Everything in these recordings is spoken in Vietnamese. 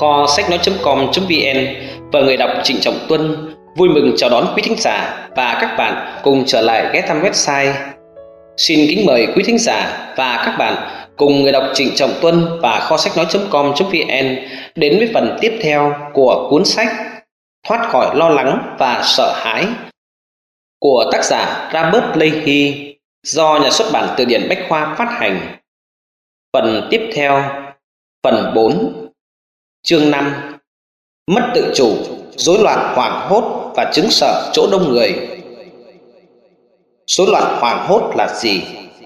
Kho sách nói.com.vn và người đọc Trịnh Trọng Tuân vui mừng chào đón quý thính giả và các bạn cùng trở lại ghé thăm website. Xin kính mời quý thính giả và các bạn cùng người đọc Trịnh Trọng Tuân và kho sách nói.com.vn đến với phần tiếp theo của cuốn sách Thoát khỏi lo lắng và sợ hãi của tác giả Robert Leahy do nhà xuất bản Từ điển Bách khoa phát hành. Phần tiếp theo, phần 4, chương 5, mất tự chủ, rối loạn hoảng hốt và chứng sợ chỗ đông người. Rối loạn hoảng hốt là gì?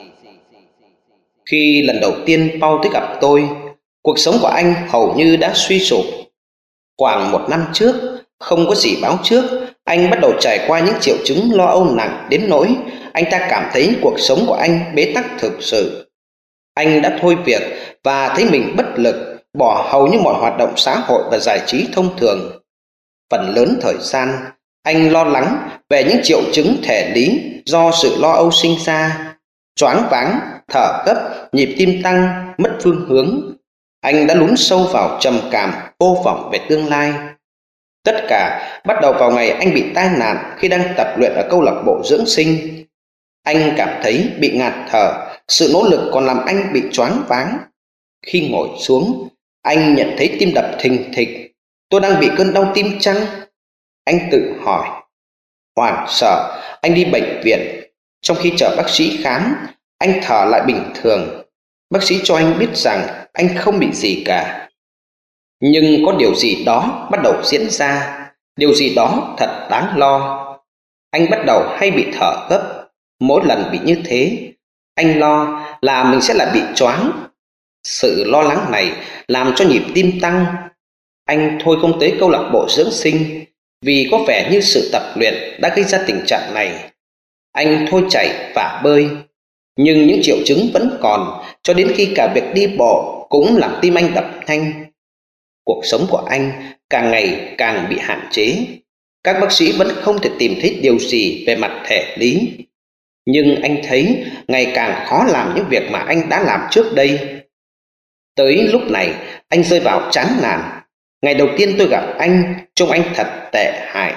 Khi lần đầu tiên Paul tới gặp tôi, cuộc sống của anh hầu như đã suy sụp. Khoảng 1 năm trước, không có gì báo trước, anh bắt đầu trải qua những triệu chứng lo âu nặng đến nỗi anh ta cảm thấy cuộc sống của anh bế tắc thực sự. Anh đã thôi việc và thấy mình bất lực, bỏ hầu như mọi hoạt động xã hội và giải trí thông thường. Phần lớn thời gian, anh lo lắng về những triệu chứng thể lý do sự lo âu sinh ra: choáng váng, thở gấp, nhịp tim tăng, mất phương hướng. Anh đã lún sâu vào trầm cảm, vô vọng về tương lai. Tất cả bắt đầu vào ngày anh bị tai nạn khi đang tập luyện ở câu lạc bộ dưỡng sinh. Anh cảm thấy bị ngạt thở, sự nỗ lực còn làm anh bị choáng váng. Khi ngồi xuống, anh nhận thấy tim đập thình thịch. Tôi đang bị cơn đau tim chăng? Anh tự hỏi. Hoảng sợ, anh đi bệnh viện. Trong khi chờ bác sĩ khám, anh thở lại bình thường. Bác sĩ cho anh biết rằng anh không bị gì cả. Nhưng có điều gì đó bắt đầu diễn ra. Điều gì đó thật đáng lo. Anh bắt đầu hay bị thở gấp. Mỗi lần bị như thế, anh lo là mình sẽ lại bị choáng. Sự lo lắng này làm cho nhịp tim tăng. Anh thôi không tới câu lạc bộ dưỡng sinh vì có vẻ như sự tập luyện đã gây ra tình trạng này. Anh thôi chạy và bơi. Nhưng những triệu chứng vẫn còn, cho đến khi cả việc đi bộ cũng làm tim anh đập nhanh. Cuộc sống của anh càng ngày càng bị hạn chế. Các bác sĩ vẫn không thể tìm thấy điều gì về mặt thể lý. Nhưng anh thấy ngày càng khó làm những việc mà anh đã làm trước đây. Tới lúc này, anh rơi vào chán nản. Ngày đầu tiên tôi gặp anh, trông anh thật tệ hại.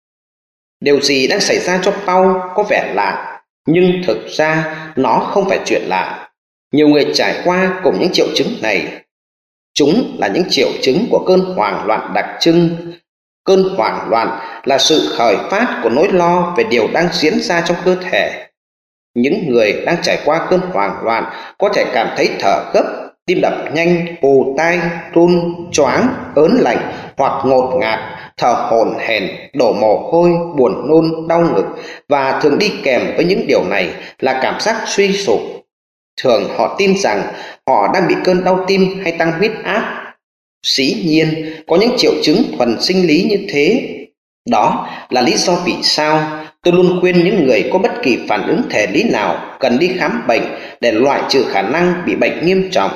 Điều gì đang xảy ra cho Paul có vẻ lạ, nhưng thực ra nó không phải chuyện lạ. Nhiều người trải qua cùng những triệu chứng này. Chúng là những triệu chứng của cơn hoảng loạn đặc trưng. Cơn hoảng loạn là sự khởi phát của nỗi lo về điều đang diễn ra trong cơ thể. Những người đang trải qua cơn hoảng loạn có thể cảm thấy thở gấp, tim đập nhanh, ù tai, run, choáng, ớn lạnh hoặc ngột ngạt, thở hổn hển, đổ mồ hôi, buồn nôn, đau ngực, và thường đi kèm với những điều này là cảm giác suy sụp. Thường họ tin rằng họ đang bị cơn đau tim hay tăng huyết áp. Dĩ nhiên, có những triệu chứng thuần sinh lý như thế. Đó là lý do vì sao tôi luôn khuyên những người có bất kỳ phản ứng thể lý nào cần đi khám bệnh để loại trừ khả năng bị bệnh nghiêm trọng.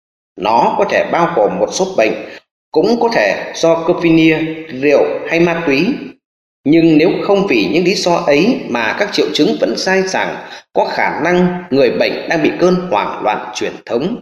Nó có thể bao gồm một số bệnh, cũng có thể do cocaine, rượu hay ma túy. Nhưng nếu không vì những lý do ấy mà các triệu chứng vẫn dai dẳng, có khả năng người bệnh đang bị cơn hoảng loạn truyền thống.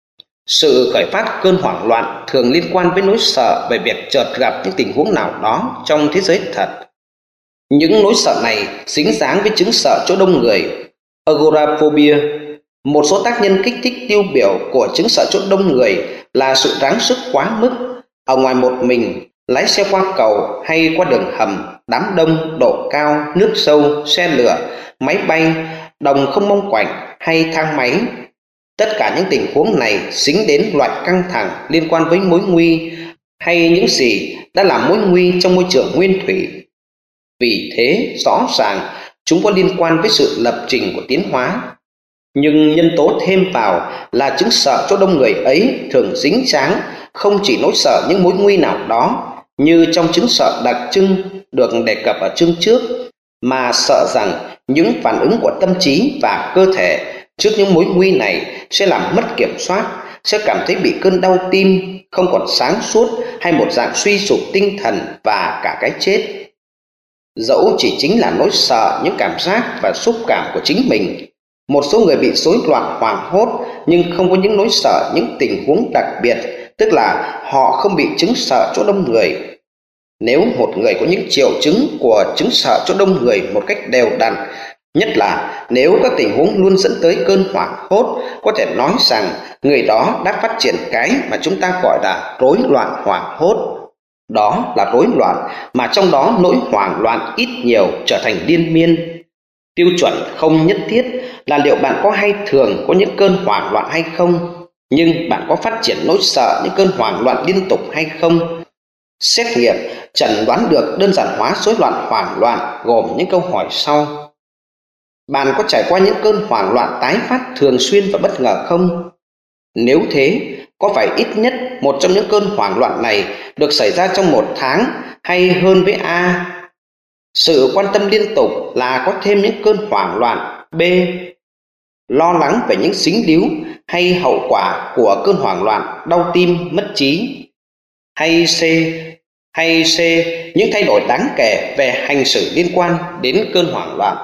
Sự khởi phát cơn hoảng loạn thường liên quan với nỗi sợ về việc chợt gặp những tình huống nào đó trong thế giới thật. Những nỗi sợ này dính dáng với chứng sợ chỗ đông người, agoraphobia. Một số tác nhân kích thích tiêu biểu của chứng sợ chỗ đông người là sự ráng sức quá mức, ở ngoài một mình, lái xe qua cầu hay qua đường hầm, đám đông, độ cao, nước sâu, xe lửa, máy bay, đồng không mông quạnh hay thang máy. Tất cả những tình huống này dính đến loại căng thẳng liên quan với mối nguy hay những gì đã làm mối nguy trong môi trường nguyên thủy. Vì thế, rõ ràng chúng có liên quan với sự lập trình của tiến hóa. Nhưng nhân tố thêm vào là chứng sợ chỗ đông người ấy thường dính dáng không chỉ nỗi sợ những mối nguy nào đó như trong chứng sợ đặc trưng được đề cập ở chương trước, mà sợ rằng những phản ứng của tâm trí và cơ thể trước những mối nguy này sẽ làm mất kiểm soát, sẽ cảm thấy bị cơn đau tim, không còn sáng suốt hay một dạng suy sụp tinh thần và cả cái chết. Dẫu chỉ chính là nỗi sợ những cảm giác và xúc cảm của chính mình, một số người bị rối loạn hoảng hốt nhưng không có những nỗi sợ những tình huống đặc biệt tức là họ không bị chứng sợ chỗ đông người. Nếu một người có những triệu chứng của chứng sợ chỗ đông người một cách đều đặn, nhất là nếu các tình huống luôn dẫn tới cơn hoảng hốt, có thể nói rằng người đó đã phát triển cái mà chúng ta gọi là rối loạn hoảng hốt. Đó là rối loạn mà trong đó nỗi hoảng loạn ít nhiều trở thành liên miên. Tiêu chuẩn không nhất thiết là liệu bạn có hay thường có những cơn hoảng loạn hay không, nhưng bạn có phát triển nỗi sợ những cơn hoảng loạn liên tục hay không. Xét nghiệm chẩn đoán được đơn giản hóa rối loạn hoảng loạn gồm những câu hỏi sau. Bạn có trải qua những cơn hoảng loạn tái phát thường xuyên và bất ngờ không? Nếu thế, có phải ít nhất một trong những cơn hoảng loạn này được xảy ra trong 1 tháng hay hơn với A? Sự quan tâm liên tục là có thêm những cơn hoảng loạn. B. Lo lắng về những dính líu hay hậu quả của cơn hoảng loạn, đau tim, mất trí. Hay C. Những thay đổi đáng kể về hành xử liên quan đến cơn hoảng loạn.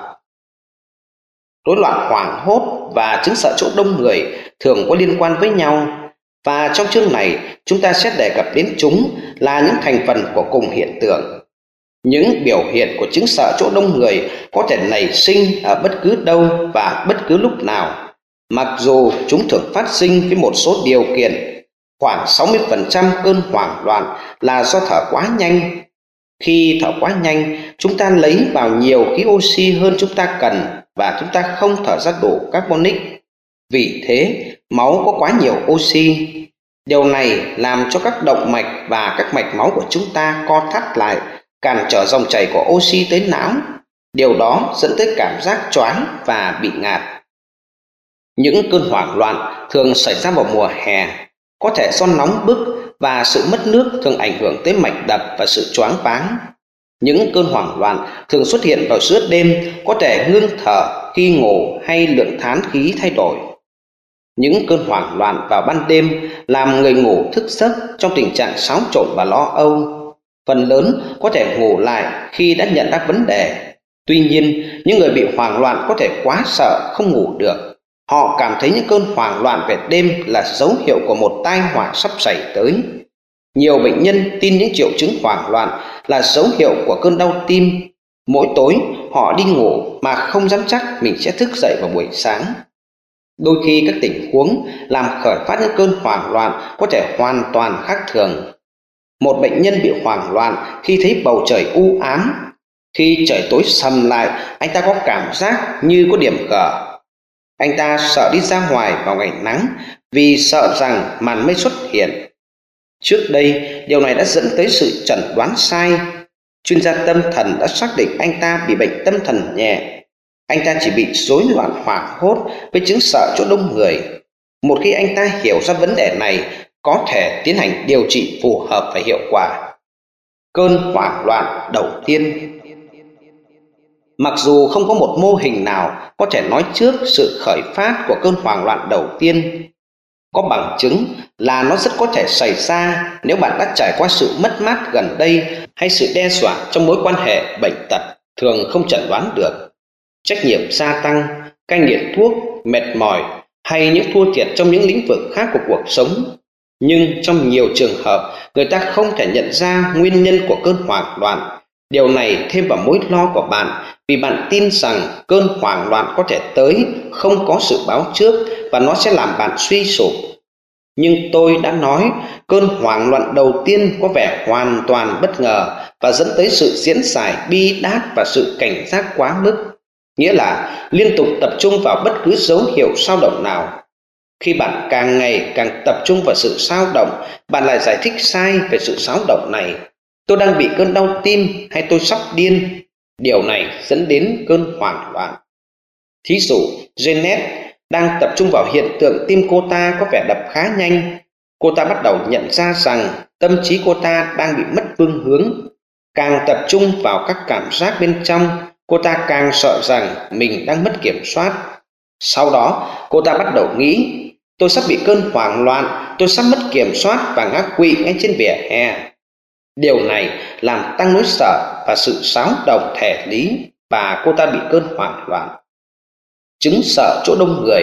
Rối loạn hoảng hốt và chứng sợ chỗ đông người thường có liên quan với nhau, và trong chương này chúng ta sẽ đề cập đến chúng là những thành phần của cùng hiện tượng. Những biểu hiện của chứng sợ chỗ đông người có thể nảy sinh ở bất cứ đâu và bất cứ lúc nào, mặc dù chúng thường phát sinh với một số điều kiện. Khoảng 60% cơn hoảng loạn là do thở quá nhanh. Khi thở quá nhanh, chúng ta lấy vào nhiều khí oxy hơn chúng ta cần và chúng ta không thở ra đủ carbonic. Vì thế, máu có quá nhiều oxy. Điều này làm cho các động mạch và các mạch máu của chúng ta co thắt lại, cản trở dòng chảy của oxy tới não. Điều đó dẫn tới cảm giác choáng và bị ngạt. Những cơn hoảng loạn thường xảy ra vào mùa hè, có thể do nóng bức và sự mất nước thường ảnh hưởng tới mạch đập và sự choáng váng. Những cơn hoảng loạn thường xuất hiện vào giữa đêm, có thể ngưng thở khi ngủ hay lượng than khí thay đổi. Những cơn hoảng loạn vào ban đêm làm người ngủ thức giấc trong tình trạng xáo trộn và lo âu. Phần lớn có thể ngủ lại khi đã nhận ra vấn đề. Tuy nhiên, những người bị hoảng loạn có thể quá sợ không ngủ được. Họ cảm thấy những cơn hoảng loạn về đêm là dấu hiệu của một tai họa sắp xảy tới. Nhiều bệnh nhân tin những triệu chứng hoảng loạn là dấu hiệu của cơn đau tim. Mỗi tối họ đi ngủ mà không dám chắc mình sẽ thức dậy vào buổi sáng. Đôi khi các tình huống làm khởi phát những cơn hoảng loạn có thể hoàn toàn khác thường. Một bệnh nhân bị hoảng loạn khi thấy bầu trời u ám. Khi trời tối sầm lại, anh ta có cảm giác như có điểm gở. Anh ta sợ đi ra ngoài vào ngày nắng vì sợ rằng màn mây xuất hiện. Trước đây, điều này đã dẫn tới sự chẩn đoán sai. Chuyên gia tâm thần đã xác định anh ta bị bệnh tâm thần nhẹ. Anh ta chỉ bị rối loạn hoảng hốt với chứng sợ chỗ đông người. Một khi anh ta hiểu ra vấn đề này, có thể tiến hành điều trị phù hợp và hiệu quả. Cơn hoảng loạn đầu tiên. Mặc dù không có một mô hình nào có thể nói trước sự khởi phát của cơn hoảng loạn đầu tiên, có bằng chứng là nó rất có thể xảy ra nếu bạn đã trải qua sự mất mát gần đây hay sự đe dọa trong mối quan hệ bệnh tật thường không chẩn đoán được, trách nhiệm gia tăng, cai nghiện thuốc, mệt mỏi hay những thua thiệt trong những lĩnh vực khác của cuộc sống. Nhưng trong nhiều trường hợp, người ta không thể nhận ra nguyên nhân của cơn hoảng loạn. Điều này thêm vào mối lo của bạn vì bạn tin rằng cơn hoảng loạn có thể tới không có sự báo trước và nó sẽ làm bạn suy sụp. Nhưng tôi đã nói, cơn hoảng loạn đầu tiên có vẻ hoàn toàn bất ngờ và dẫn tới sự diễn giải bi đát và sự cảnh giác quá mức, nghĩa là liên tục tập trung vào bất cứ dấu hiệu xao động nào. Khi bạn càng ngày càng tập trung vào sự xao động, bạn lại giải thích sai về sự xáo động này. Tôi đang bị cơn đau tim hay tôi sắp điên. Điều này dẫn đến cơn hoảng loạn. Thí dụ, Janet đang tập trung vào hiện tượng tim cô ta có vẻ đập khá nhanh. Cô ta bắt đầu nhận ra rằng tâm trí cô ta đang bị mất phương hướng. Càng tập trung vào các cảm giác bên trong, cô ta càng sợ rằng mình đang mất kiểm soát. Sau đó, cô ta bắt đầu nghĩ, tôi sắp bị cơn hoảng loạn, tôi sắp mất kiểm soát và ngã quỵ ngay trên vỉa hè. Điều này làm tăng nỗi sợ và sự xáo động thể lý và cô ta bị cơn hoảng loạn. Chứng sợ chỗ đông người.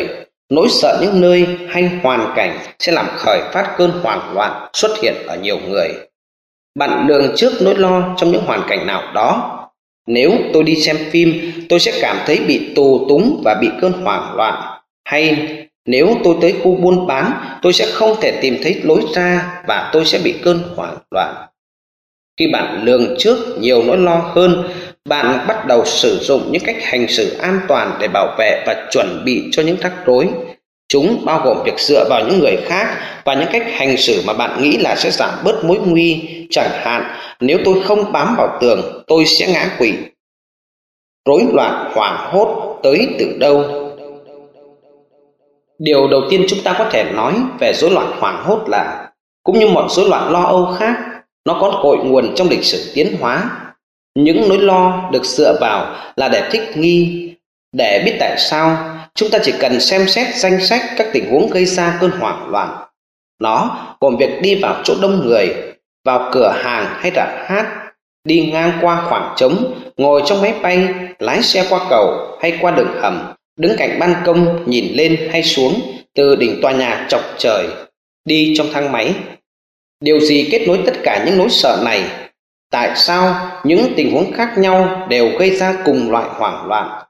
Nỗi sợ những nơi hay hoàn cảnh sẽ làm khởi phát cơn hoảng loạn xuất hiện ở nhiều người. Bạn lường trước nỗi lo trong những hoàn cảnh nào đó. Nếu tôi đi xem phim, tôi sẽ cảm thấy bị tù túng và bị cơn hoảng loạn. Hay nếu tôi tới khu buôn bán, tôi sẽ không thể tìm thấy lối ra và tôi sẽ bị cơn hoảng loạn. Khi bạn lường trước nhiều nỗi lo hơn, bạn bắt đầu sử dụng những cách hành xử an toàn để bảo vệ và chuẩn bị cho những rắc rối. Chúng bao gồm việc dựa vào những người khác và những cách hành xử mà bạn nghĩ là sẽ giảm bớt mối nguy. Chẳng hạn, nếu tôi không bám vào tường, tôi sẽ ngã quỵ. Rối loạn hoảng hốt tới từ đâu? Điều đầu tiên chúng ta có thể nói về rối loạn hoảng hốt là, cũng như mọi rối loạn lo âu khác, nó có cội nguồn trong lịch sử tiến hóa. Những nỗi lo được dựa vào là để thích nghi. Để biết tại sao, chúng ta chỉ cần xem xét danh sách các tình huống gây ra cơn hoảng loạn. Nó gồm việc đi vào chỗ đông người, vào cửa hàng hay rạp hát, đi ngang qua khoảng trống, ngồi trong máy bay, lái xe qua cầu hay qua đường hầm, đứng cạnh ban công nhìn lên hay xuống từ đỉnh tòa nhà chọc trời, đi trong thang máy. Điều gì kết nối tất cả những nỗi sợ này? Tại sao những tình huống khác nhau đều gây ra cùng loại hoảng loạn?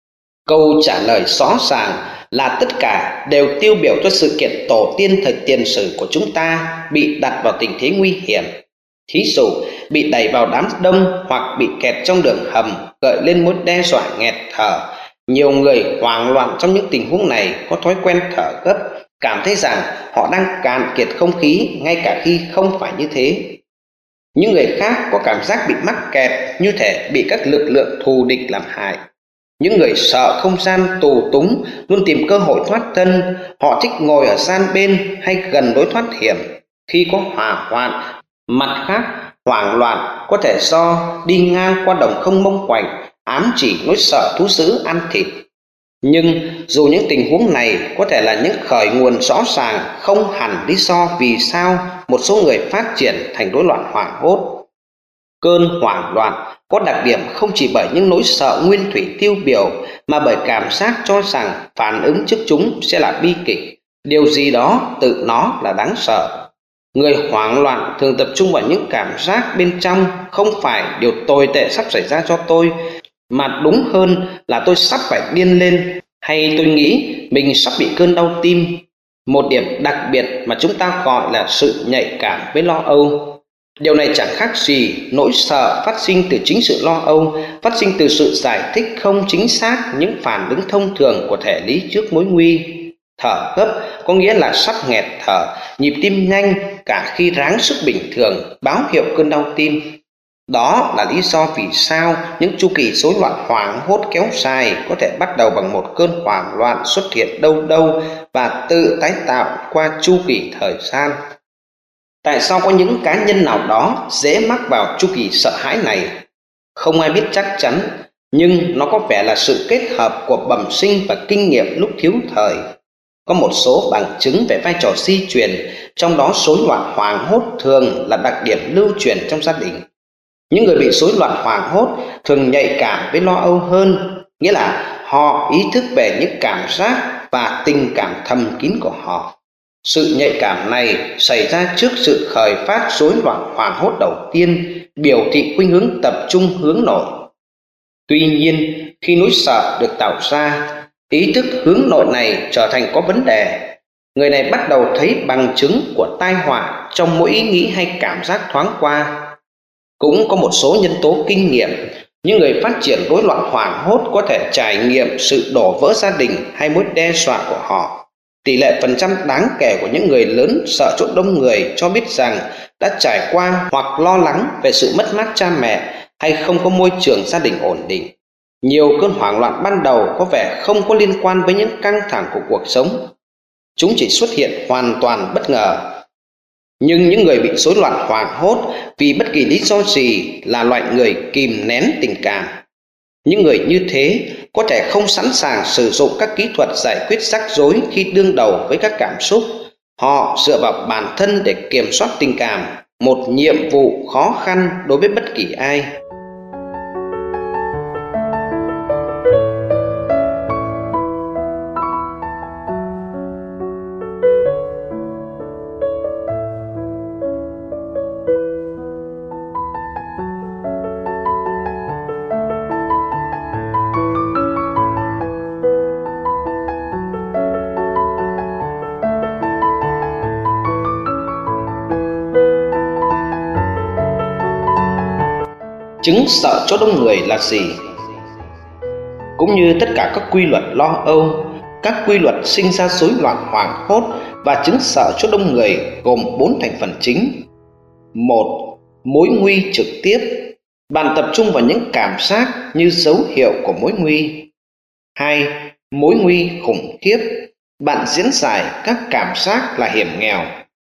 Câu trả lời rõ ràng là tất cả đều tiêu biểu cho sự kiện tổ tiên thời tiền sử của chúng ta bị đặt vào tình thế nguy hiểm. Thí dụ, bị đẩy vào đám đông hoặc bị kẹt trong đường hầm, gợi lên mối đe dọa nghẹt thở. Nhiều người hoảng loạn trong những tình huống này có thói quen thở gấp, cảm thấy rằng họ đang cạn kiệt không khí ngay cả khi không phải như thế. Những người khác có cảm giác bị mắc kẹt, như thể bị các lực lượng thù địch làm hại. Những người sợ không gian tù túng luôn tìm cơ hội thoát thân. Họ thích ngồi ở gian bên hay gần lối thoát hiểm khi có hỏa hoạn. Mặt khác, hoảng loạn có thể do đi ngang qua đồng không mông quạnh, ám chỉ nỗi sợ thú dữ ăn thịt. Nhưng dù những tình huống này có thể là những khởi nguồn rõ ràng, không hẳn lý do vì sao một số người phát triển thành rối loạn hoảng hốt. Cơn hoảng loạn có đặc điểm không chỉ bởi những nỗi sợ nguyên thủy tiêu biểu, mà bởi cảm giác cho rằng phản ứng trước chúng sẽ là bi kịch, điều gì đó tự nó là đáng sợ. Người hoảng loạn thường tập trung vào những cảm giác bên trong, không phải điều tồi tệ sắp xảy ra cho tôi, mà đúng hơn là tôi sắp phải điên lên, hay tôi nghĩ mình sắp bị cơn đau tim. Một điểm đặc biệt mà chúng ta gọi là sự nhạy cảm với lo âu. Điều này chẳng khác gì nỗi sợ phát sinh từ chính sự lo âu, phát sinh từ sự giải thích không chính xác những phản ứng thông thường của thể lý trước mối nguy. Thở gấp có nghĩa là sắp nghẹt thở, nhịp tim nhanh cả khi ráng sức bình thường, báo hiệu cơn đau tim. Đó là lý do vì sao những chu kỳ rối loạn hoảng hốt kéo dài có thể bắt đầu bằng một cơn hoảng loạn xuất hiện đâu đâu và tự tái tạo qua chu kỳ thời gian. Tại sao có những cá nhân nào đó dễ mắc vào chu kỳ sợ hãi này? Không ai biết chắc chắn, nhưng nó có vẻ là sự kết hợp của bẩm sinh và kinh nghiệm lúc thiếu thời. Có một số bằng chứng về vai trò di truyền, trong đó rối loạn hoảng hốt thường là đặc điểm lưu truyền trong gia đình. Những người bị rối loạn hoảng hốt thường nhạy cảm với lo âu hơn, nghĩa là họ ý thức về những cảm giác và tình cảm thầm kín của họ. Sự nhạy cảm này xảy ra trước sự khởi phát rối loạn hoảng hốt đầu tiên, biểu thị khuynh hướng tập trung hướng nội. Tuy nhiên, khi nỗi sợ được tạo ra, ý thức hướng nội này trở thành có vấn đề. Người này bắt đầu thấy bằng chứng của tai họa trong mỗi ý nghĩ hay cảm giác thoáng qua. Cũng có một số nhân tố kinh nghiệm. Những người phát triển rối loạn hoảng hốt có thể trải nghiệm sự đổ vỡ gia đình hay mối đe dọa của họ. Tỷ lệ phần trăm đáng kể của những người lớn sợ chỗ đông người cho biết rằng đã trải qua hoặc lo lắng về sự mất mát cha mẹ hay không có môi trường gia đình ổn định. Nhiều cơn hoảng loạn ban đầu có vẻ không có liên quan với những căng thẳng của cuộc sống. Chúng chỉ xuất hiện hoàn toàn bất ngờ. Nhưng những người bị rối loạn hoảng hốt vì bất kỳ lý do gì là loại người kìm nén tình cảm. Những người như thế có thể không sẵn sàng sử dụng các kỹ thuật giải quyết rắc rối khi đương đầu với các cảm xúc. Họ dựa vào bản thân để kiểm soát tình cảm, một nhiệm vụ khó khăn đối với bất kỳ ai. Chứng sợ chỗ đông người là gì? Cũng như tất cả các quy luật lo âu, các quy luật sinh ra rối loạn hoảng hốt và chứng sợ chỗ đông người gồm 4 thành phần chính. 1. Mối nguy trực tiếp. Bạn tập trung vào những cảm giác như dấu hiệu của mối nguy. 2. Mối nguy khủng khiếp. Bạn diễn giải các cảm giác là hiểm nghèo.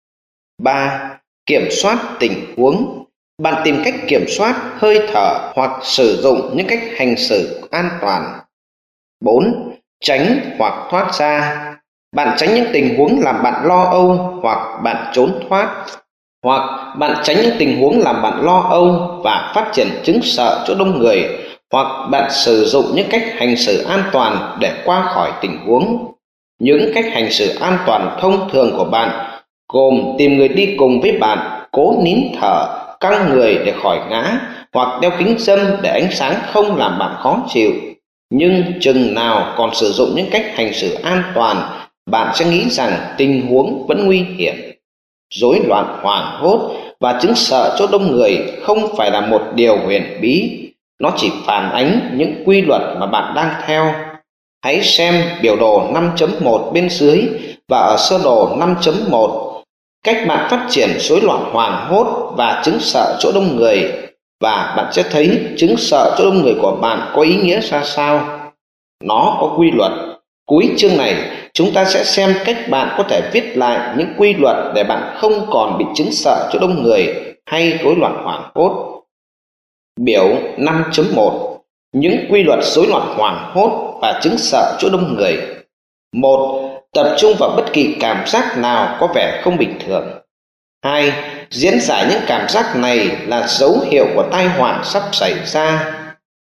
3. Kiểm soát tình huống. Bạn tìm cách kiểm soát hơi thở hoặc sử dụng những cách hành xử an toàn. 4. Tránh hoặc thoát ra. Bạn tránh những tình huống làm bạn lo âu hoặc bạn trốn thoát. Hoặc bạn tránh những tình huống làm bạn lo âu và phát triển chứng sợ chỗ đông người, hoặc bạn sử dụng những cách hành xử an toàn để qua khỏi tình huống. Những cách hành xử an toàn thông thường của bạn gồm tìm người đi cùng với bạn, cố nín thở, căng người để khỏi ngã, hoặc đeo kính râm để ánh sáng không làm bạn khó chịu. Nhưng chừng nào còn sử dụng những cách hành xử an toàn, bạn sẽ nghĩ rằng tình huống vẫn nguy hiểm. Rối loạn hoảng hốt và chứng sợ chỗ đông người không phải là một điều huyền bí, nó chỉ phản ánh những quy luật mà bạn đang theo. Hãy xem biểu đồ 5.1 bên dưới và ở sơ đồ 5.1 cách bạn phát triển rối loạn hoảng hốt và chứng sợ chỗ đông người, và bạn sẽ thấy chứng sợ chỗ đông người của bạn có ý nghĩa ra sao. Nó có quy luật. Cuối chương này, chúng ta sẽ xem cách bạn có thể viết lại những quy luật để bạn không còn bị chứng sợ chỗ đông người hay rối loạn hoảng hốt. Biểu 5.1. Những quy luật rối loạn hoảng hốt và chứng sợ chỗ đông người. 1. Tập trung vào bất kỳ cảm giác nào có vẻ không bình thường. 2. Diễn giải những cảm giác này là dấu hiệu của tai họa sắp xảy ra.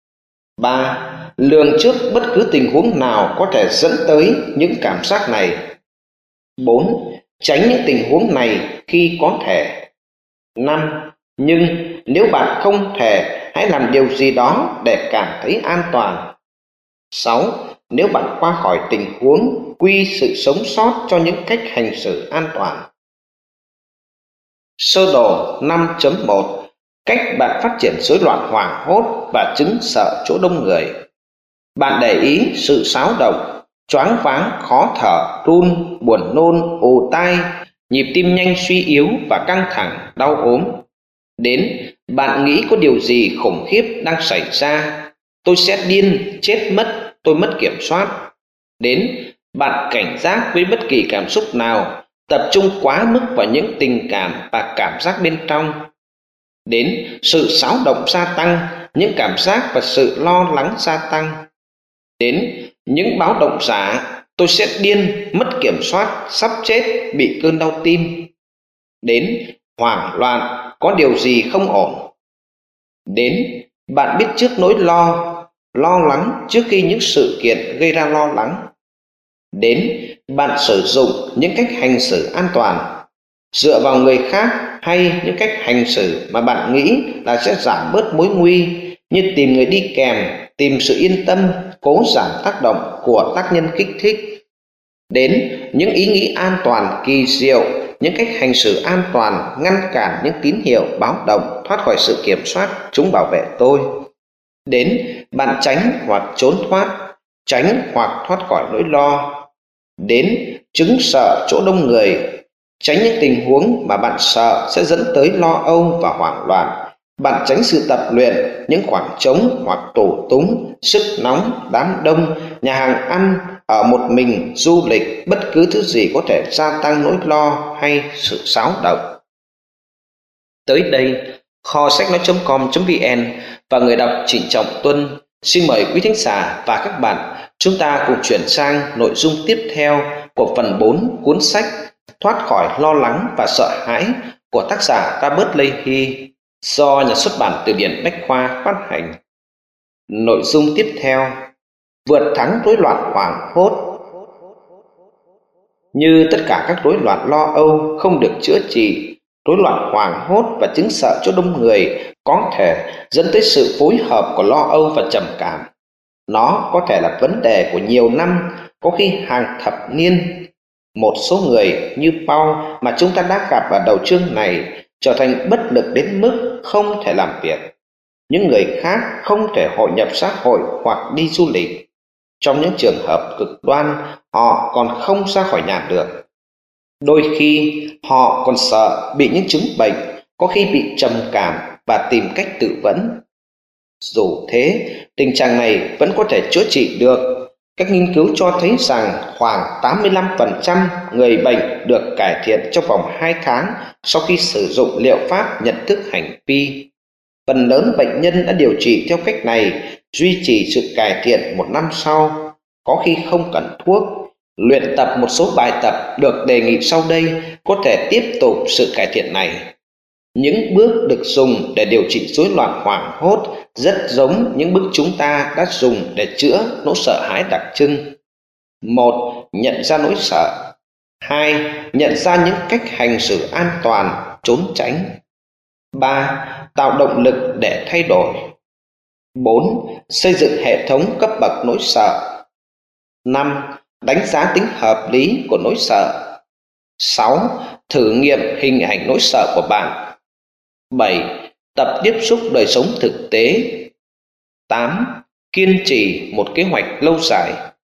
3. Lường trước bất cứ tình huống nào có thể dẫn tới những cảm giác này. 4. Tránh những tình huống này khi có thể. 5. Nhưng nếu bạn không thể, hãy làm điều gì đó để cảm thấy an toàn. 6. Nếu bạn qua khỏi tình huống, quy sự sống sót cho những cách hành xử an toàn. Sơ đồ 5.1. Cách bạn phát triển rối loạn hoảng hốt và chứng sợ chỗ đông người. Bạn để ý sự xáo động, choáng váng, khó thở, run, buồn nôn, ù tai, nhịp tim nhanh suy yếu và căng thẳng, đau ốm. Đến bạn nghĩ có điều gì khủng khiếp đang xảy ra. Tôi sẽ điên, chết mất, tôi mất kiểm soát. Đến bạn cảnh giác với bất kỳ cảm xúc nào, tập trung quá mức vào những tình cảm và cảm giác bên trong. Đến sự xáo động gia tăng, những cảm giác và sự lo lắng gia tăng. Đến những báo động giả, tôi sẽ điên, mất kiểm soát, sắp chết, bị cơn đau tim. Đến hoảng loạn, có điều gì không ổn. Đến bạn biết trước nỗi lo lắng trước khi những sự kiện gây ra lo lắng. Đến bạn sử dụng những cách hành xử an toàn, dựa vào người khác hay những cách hành xử mà bạn nghĩ là sẽ giảm bớt mối nguy, như tìm người đi kèm, tìm sự yên tâm, cố giảm tác động của tác nhân kích thích. Đến những ý nghĩ an toàn kỳ diệu, những cách hành xử an toàn ngăn cản những tín hiệu báo động thoát khỏi sự kiểm soát, chúng bảo vệ tôi. Đến bạn tránh hoặc trốn thoát, tránh hoặc thoát khỏi nỗi lo. Đến chứng sợ chỗ đông người, tránh những tình huống mà bạn sợ sẽ dẫn tới lo âu và hoảng loạn. Bạn tránh sự tập luyện, những khoảng trống hoặc tù túng, sức nóng, đám đông, nhà hàng ăn, ở một mình, du lịch, bất cứ thứ gì có thể gia tăng nỗi lo hay sự xáo động. Tới đây, kho sách nói.com.vn và người đọc Trịnh Trọng Tuân xin mời quý thính giả và các bạn chúng ta cùng chuyển sang nội dung tiếp theo của phần 4 cuốn sách Thoát khỏi lo lắng và sợ hãi của tác giả Robert Leahy do nhà xuất bản Từ điển Bách khoa phát hành. Nội dung tiếp theo: vượt thắng rối loạn hoảng hốt. Như tất cả các rối loạn lo âu không được chữa trị, rối loạn hoảng hốt và chứng sợ chỗ đông người có thể dẫn tới sự phối hợp của lo âu và trầm cảm. Nó có thể là vấn đề của nhiều năm, có khi hàng thập niên. Một số người như Paul mà chúng ta đã gặp ở đầu chương này trở thành bất lực đến mức không thể làm việc. Những người khác không thể hội nhập xã hội hoặc đi du lịch. Trong những trường hợp cực đoan, họ còn không ra khỏi nhà được. Đôi khi họ còn sợ bị những chứng bệnh, có khi bị trầm cảm và tìm cách tự vẫn. Dù thế, tình trạng này vẫn có thể chữa trị được. Các nghiên cứu cho thấy rằng khoảng 85% người bệnh được cải thiện trong vòng 2 tháng sau khi sử dụng liệu pháp nhận thức hành vi. Phần lớn bệnh nhân đã điều trị theo cách này duy trì sự cải thiện 1 năm sau, có khi không cần thuốc. Luyện tập một số bài tập được đề nghị sau đây có thể tiếp tục sự cải thiện này. Những bước được dùng để điều trị rối loạn hoảng hốt rất giống những bước chúng ta đã dùng để chữa nỗi sợ hãi đặc trưng. 1. Nhận ra nỗi sợ. 2. Nhận ra những cách hành xử an toàn, trốn tránh. 3. Tạo động lực để thay đổi. 4. Xây dựng hệ thống cấp bậc nỗi sợ. 5. Đánh giá tính hợp lý của nỗi sợ. 6. Thử nghiệm hình ảnh nỗi sợ của bạn. 7. Tập tiếp xúc đời sống thực tế. 8. Kiên trì một kế hoạch lâu dài.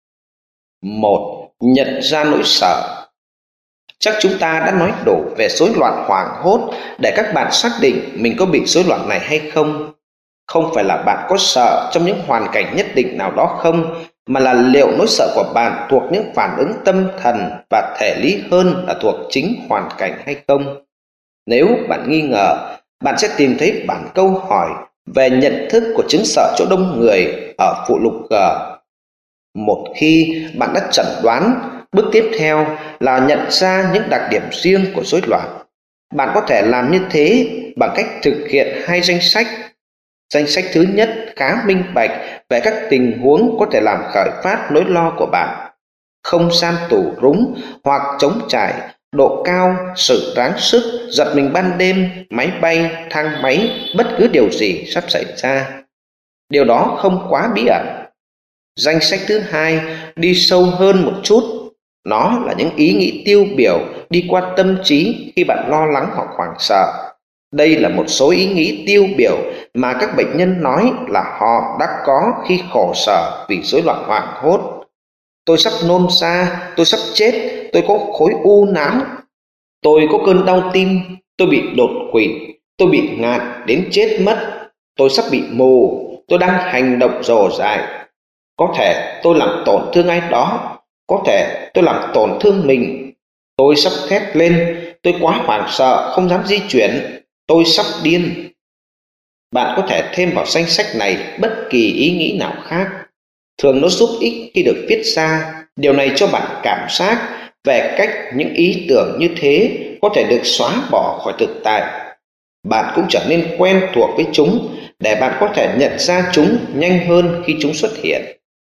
1. Nhận ra nỗi sợ. Chắc chúng ta đã nói đủ về rối loạn hoảng hốt để các bạn xác định mình có bị rối loạn này hay không. Không phải là bạn có sợ trong những hoàn cảnh nhất định nào đó không, mà là liệu nỗi sợ của bạn thuộc những phản ứng tâm thần và thể lý hơn là thuộc chính hoàn cảnh hay không. Nếu bạn nghi ngờ, bạn sẽ tìm thấy bản câu hỏi về nhận thức của chứng sợ chỗ đông người ở phụ lục G. Một khi bạn đã chẩn đoán, bước tiếp theo là nhận ra những đặc điểm riêng của rối loạn. Bạn có thể làm như thế bằng cách thực hiện 2 danh sách. Danh sách thứ nhất khá minh bạch về các tình huống có thể làm khởi phát nỗi lo của bạn. Không gian tủ rúng hoặc trống trải, độ cao, sự ráng sức, giật mình ban đêm, máy bay, thang máy, bất cứ điều gì sắp xảy ra. Điều đó không quá bí ẩn. Danh sách thứ hai đi sâu hơn một chút. Nó là những ý nghĩ tiêu biểu đi qua tâm trí khi bạn lo lắng hoặc hoảng sợ. Đây là một số ý nghĩ tiêu biểu mà các bệnh nhân nói là họ đã có khi khổ sở vì rối loạn hoảng hốt. Tôi sắp nôn ra, tôi sắp chết, tôi có khối u não, tôi có cơn đau tim, tôi bị đột quỵ, tôi bị ngạt đến chết mất, tôi sắp bị mù, tôi đang hành động rồ dại. Có thể tôi làm tổn thương ai đó, có thể tôi làm tổn thương mình. Tôi sắp thét lên, tôi quá hoảng sợ, không dám di chuyển, tôi sắp điên. Bạn có thể thêm vào danh sách này bất kỳ ý nghĩ nào khác. Thường nó giúp ích khi được viết ra. Điều này cho bạn cảm giác về cách những ý tưởng như thế có thể được xóa bỏ khỏi thực tại. Bạn cũng trở nên quen thuộc với chúng để bạn có thể nhận ra chúng nhanh hơn khi chúng xuất hiện.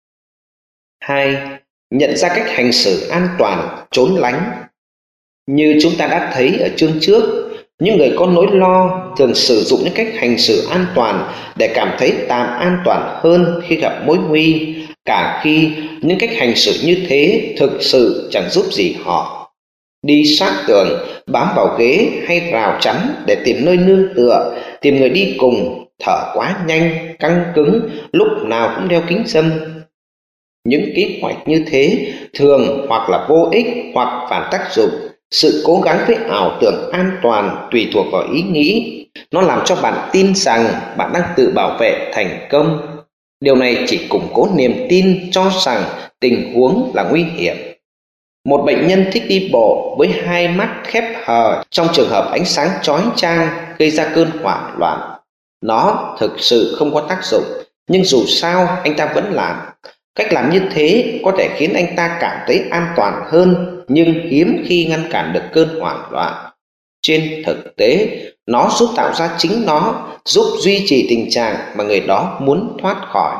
2. Nhận ra cách hành xử an toàn, trốn lánh. Như chúng ta đã thấy ở chương trước, những người có nỗi lo thường sử dụng những cách hành xử an toàn để cảm thấy tạm an toàn hơn khi gặp mối nguy, cả khi những cách hành xử như thế thực sự chẳng giúp gì họ. Đi sát tường, bám vào ghế hay rào chắn để tìm nơi nương tựa, tìm người đi cùng, thở quá nhanh, căng cứng, lúc nào cũng đeo kính râm. Những kế hoạch như thế thường hoặc là vô ích hoặc phản tác dụng. Sự cố gắng với ảo tưởng an toàn tùy thuộc vào ý nghĩ. Nó làm cho bạn tin rằng bạn đang tự bảo vệ thành công. Điều này chỉ củng cố niềm tin cho rằng tình huống là nguy hiểm. Một bệnh nhân thích đi bộ với 2 mắt khép hờ trong trường hợp ánh sáng chói chang gây ra cơn hoảng loạn. Nó thực sự không có tác dụng, nhưng dù sao anh ta vẫn làm. Cách làm như thế có thể khiến anh ta cảm thấy an toàn hơn, nhưng hiếm khi ngăn cản được cơn hoảng loạn. Trên thực tế, nó giúp tạo ra chính nó, giúp duy trì tình trạng mà người đó muốn thoát khỏi.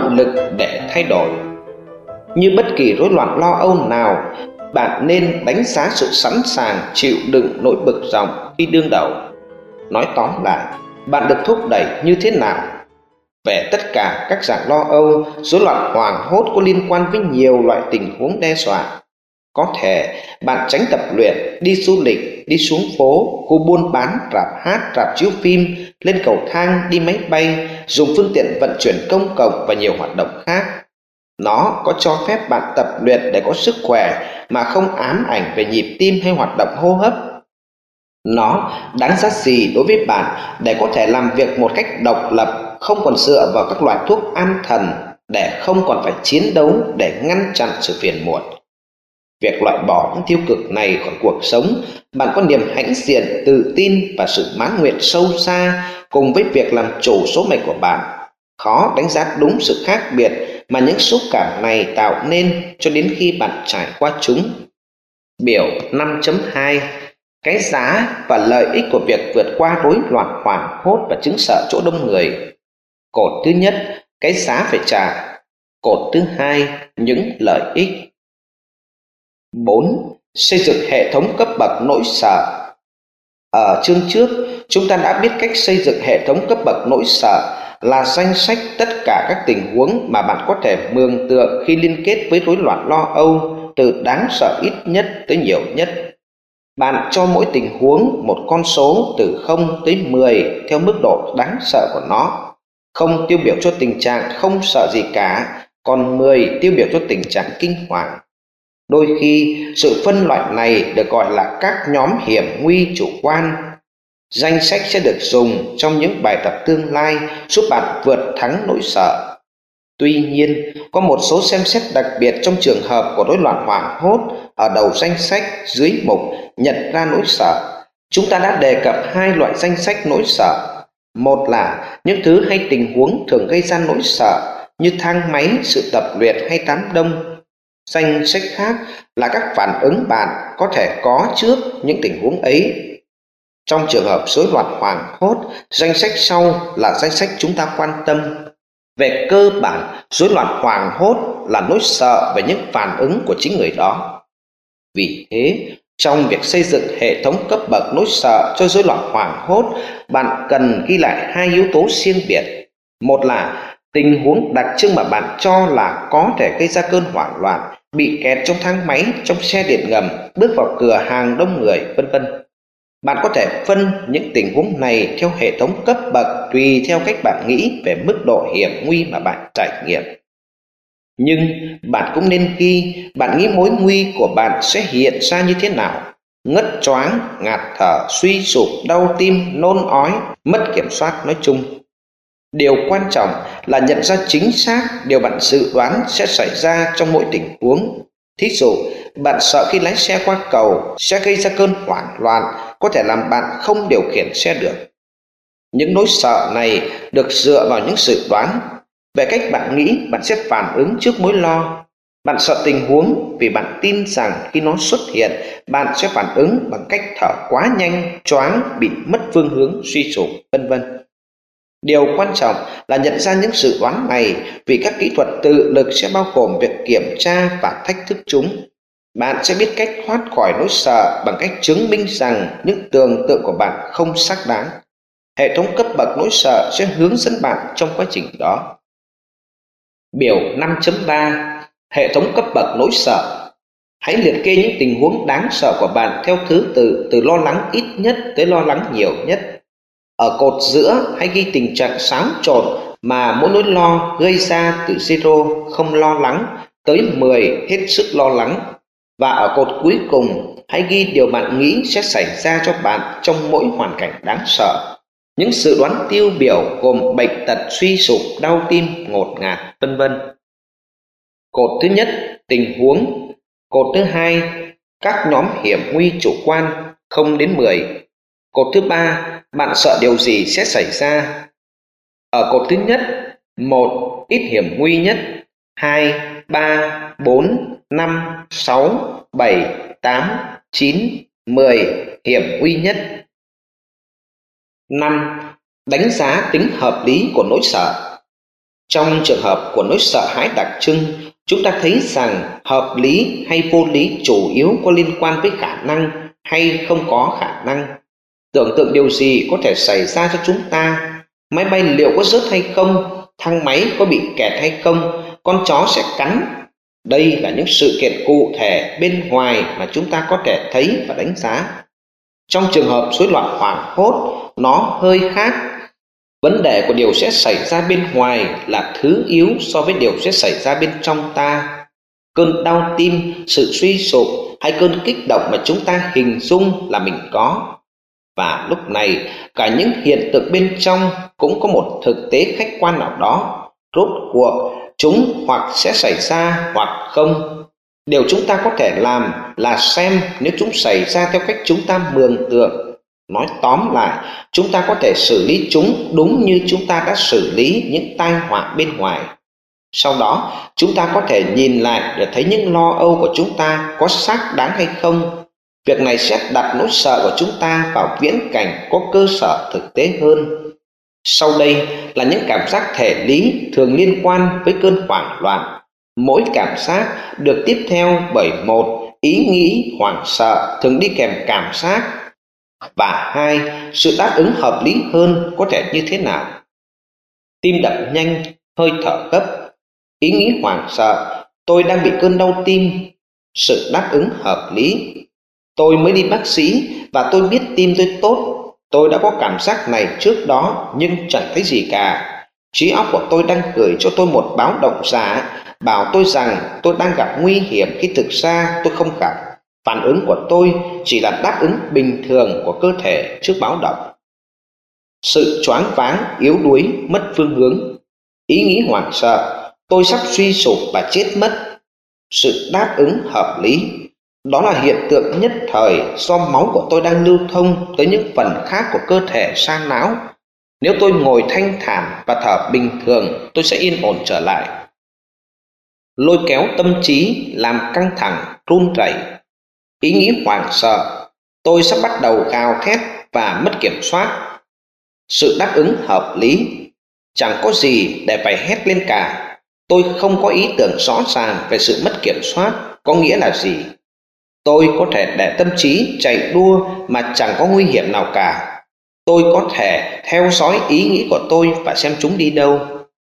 động lực để thay đổi. Như bất kỳ rối loạn lo âu nào, bạn nên đánh giá sự sẵn sàng chịu đựng nỗi bực dọc khi đương đầu. Nói tóm lại, bạn được thúc đẩy như thế nào? Về tất cả các dạng lo âu, rối loạn hoảng hốt có liên quan với nhiều loại tình huống đe dọa. Có thể bạn tránh tập luyện, đi du lịch, đi xuống phố, khu buôn bán, rạp hát, rạp chiếu phim, lên cầu thang, đi máy bay, dùng phương tiện vận chuyển công cộng và nhiều hoạt động khác. Nó có cho phép bạn tập luyện để có sức khỏe mà không ám ảnh về nhịp tim hay hoạt động hô hấp. Nó đáng giá gì đối với bạn để có thể làm việc một cách độc lập, không còn dựa vào các loại thuốc an thần, để không còn phải chiến đấu để ngăn chặn sự phiền muộn. Việc loại bỏ những tiêu cực này khỏi cuộc sống, bạn có niềm hãnh diện, tự tin và sự mãn nguyện sâu xa cùng với việc làm chủ số mệnh của bạn. Khó đánh giá đúng sự khác biệt mà những xúc cảm này tạo nên cho đến khi bạn trải qua chúng. Biểu 5.2 Cái giá và lợi ích của việc vượt qua rối loạn hoảng hốt và chứng sợ chỗ đông người. Cột thứ nhất, cái giá phải trả. Cột thứ hai, những lợi ích. 4. Xây dựng hệ thống cấp bậc nỗi sợ. Ở chương trước, chúng ta đã biết cách xây dựng hệ thống cấp bậc nỗi sợ là danh sách tất cả các tình huống mà bạn có thể mường tượng khi liên kết với rối loạn lo âu, từ đáng sợ ít nhất tới nhiều nhất. Bạn cho mỗi tình huống một con số từ 0 tới 10 theo mức độ đáng sợ của nó. 0 tiêu biểu cho tình trạng không sợ gì cả, còn 10 tiêu biểu cho tình trạng kinh hoàng. Đôi khi, sự phân loại này được gọi là các nhóm hiểm nguy chủ quan. Danh sách sẽ được dùng trong những bài tập tương lai giúp bạn vượt thắng nỗi sợ. Tuy nhiên, có một số xem xét đặc biệt trong trường hợp của rối loạn hoảng hốt ở đầu danh sách dưới mục nhận ra nỗi sợ. Chúng ta đã đề cập hai loại danh sách nỗi sợ. Một là những thứ hay tình huống thường gây ra nỗi sợ như thang máy, sự tập luyện hay đám đông. Danh sách khác là các phản ứng bạn có thể có trước những tình huống ấy. Trong trường hợp rối loạn hoảng hốt, danh sách sau là danh sách chúng ta quan tâm. Về cơ bản, rối loạn hoảng hốt là nỗi sợ về những phản ứng của chính người đó. Vì thế, trong việc xây dựng hệ thống cấp bậc nỗi sợ cho rối loạn hoảng hốt, bạn cần ghi lại hai yếu tố riêng biệt. Một là tình huống đặc trưng mà bạn cho là có thể gây ra cơn hoảng loạn, bị kẹt trong thang máy, trong xe điện ngầm, bước vào cửa hàng đông người, vân vân. Bạn có thể phân những tình huống này theo hệ thống cấp bậc tùy theo cách bạn nghĩ về mức độ hiểm nguy mà bạn trải nghiệm. Nhưng bạn cũng nên ghi bạn nghĩ mối nguy của bạn sẽ hiện ra như thế nào: ngất choáng, ngạt thở, suy sụp, đau tim, nôn ói, mất kiểm soát nói chung. Điều quan trọng là nhận ra chính xác điều bạn dự đoán sẽ xảy ra trong mỗi tình huống. Thí dụ, bạn sợ khi lái xe qua cầu sẽ gây ra cơn hoảng loạn, có thể làm bạn không điều khiển xe được. Những nỗi sợ này được dựa vào những dự đoán về cách bạn nghĩ bạn sẽ phản ứng trước mối lo. Bạn sợ tình huống vì bạn tin rằng khi nó xuất hiện, bạn sẽ phản ứng bằng cách thở quá nhanh, choáng, bị mất phương hướng, suy sụp, vân vân. Điều quan trọng là nhận ra những dự đoán này, vì các kỹ thuật tự lực sẽ bao gồm việc kiểm tra và thách thức chúng. Bạn sẽ biết cách thoát khỏi nỗi sợ bằng cách chứng minh rằng những tưởng tượng của bạn không xác đáng. Hệ thống cấp bậc nỗi sợ sẽ hướng dẫn bạn trong quá trình đó. Biểu 5.3 Hệ thống cấp bậc nỗi sợ. Hãy liệt kê những tình huống đáng sợ của bạn theo thứ tự từ lo lắng ít nhất tới lo lắng nhiều nhất. Ở cột giữa hãy ghi tình trạng xáo trộn mà mỗi nỗi lo gây ra từ 0 không lo lắng tới 10 hết sức lo lắng. Và ở cột cuối cùng hãy ghi điều bạn nghĩ sẽ xảy ra cho bạn trong mỗi hoàn cảnh đáng sợ. Những dự đoán tiêu biểu gồm bệnh tật, suy sụp, đau tim, ngột ngạt, vân vân. Cột thứ nhất, tình huống. Cột thứ hai, các nhóm hiểm nguy chủ quan 0 đến 10. Cột thứ ba, bạn sợ điều gì sẽ xảy ra. Ở cột thứ nhất, 1. Ít hiểm nguy nhất. 2, 3, 4, 5, 6, 7, 8, 9, 10 hiểm nguy nhất. 5. Đánh giá tính hợp lý của nỗi sợ. Trong trường hợp của nỗi sợ hãi đặc trưng, chúng ta thấy rằng hợp lý hay vô lý chủ yếu có liên quan với khả năng hay không có khả năng. Tưởng tượng điều gì có thể xảy ra cho chúng ta: máy bay liệu có rớt hay không, thang máy có bị kẹt hay không, con chó sẽ cắn. Đây là những sự kiện cụ thể bên ngoài mà chúng ta có thể thấy và đánh giá. Trong trường hợp rối loạn hoảng hốt, nó hơi khác. Vấn đề của điều sẽ xảy ra bên ngoài là thứ yếu so với điều sẽ xảy ra bên trong ta. Cơn đau tim, sự suy sụp hay cơn kích động mà chúng ta hình dung là mình có. Và lúc này, cả những hiện tượng bên trong cũng có một thực tế khách quan nào đó. Rốt cuộc, chúng hoặc sẽ xảy ra hoặc không. Điều chúng ta có thể làm là xem nếu chúng xảy ra theo cách chúng ta mường tượng. Nói tóm lại, chúng ta có thể xử lý chúng đúng như chúng ta đã xử lý những tai họa bên ngoài. Sau đó, chúng ta có thể nhìn lại để thấy những lo âu của chúng ta có xác đáng hay không. Việc này sẽ đặt nỗi sợ của chúng ta vào viễn cảnh có cơ sở thực tế hơn. Sau đây là những cảm giác thể lý thường liên quan với cơn hoảng loạn. Mỗi cảm giác được tiếp theo bởi một ý nghĩ hoảng sợ thường đi kèm cảm giác, và hai, sự đáp ứng hợp lý hơn có thể như thế nào: tim đập nhanh, hơi thở gấp. Ý nghĩ hoảng sợ: tôi đang bị cơn đau tim. Sự đáp ứng hợp lý: tôi mới đi bác sĩ và tôi biết tim tôi tốt. Tôi đã có cảm giác này trước đó nhưng chẳng thấy gì cả. Trí óc của tôi đang gửi cho tôi một báo động giả, bảo tôi rằng tôi đang gặp nguy hiểm khi thực ra tôi không gặp. Phản ứng của tôi chỉ là đáp ứng bình thường của cơ thể trước báo động. Sự choáng váng, yếu đuối, mất phương hướng. Ý nghĩ hoảng sợ: tôi sắp suy sụp và chết mất. Sự đáp ứng hợp lý: đó là hiện tượng nhất thời do máu của tôi đang lưu thông tới những phần khác của cơ thể sang não. Nếu tôi ngồi thanh thản và thở bình thường, tôi sẽ yên ổn trở lại. Lôi kéo tâm trí, làm căng thẳng, run rẩy. Ý nghĩ hoảng sợ: tôi sắp bắt đầu gào thét và mất kiểm soát. Sự đáp ứng hợp lý: chẳng có gì để phải hét lên cả. Tôi không có ý tưởng rõ ràng về sự mất kiểm soát có nghĩa là gì. Tôi có thể để tâm trí chạy đua mà chẳng có nguy hiểm nào cả. Tôi có thể theo dõi ý nghĩ của tôi và xem chúng đi đâu.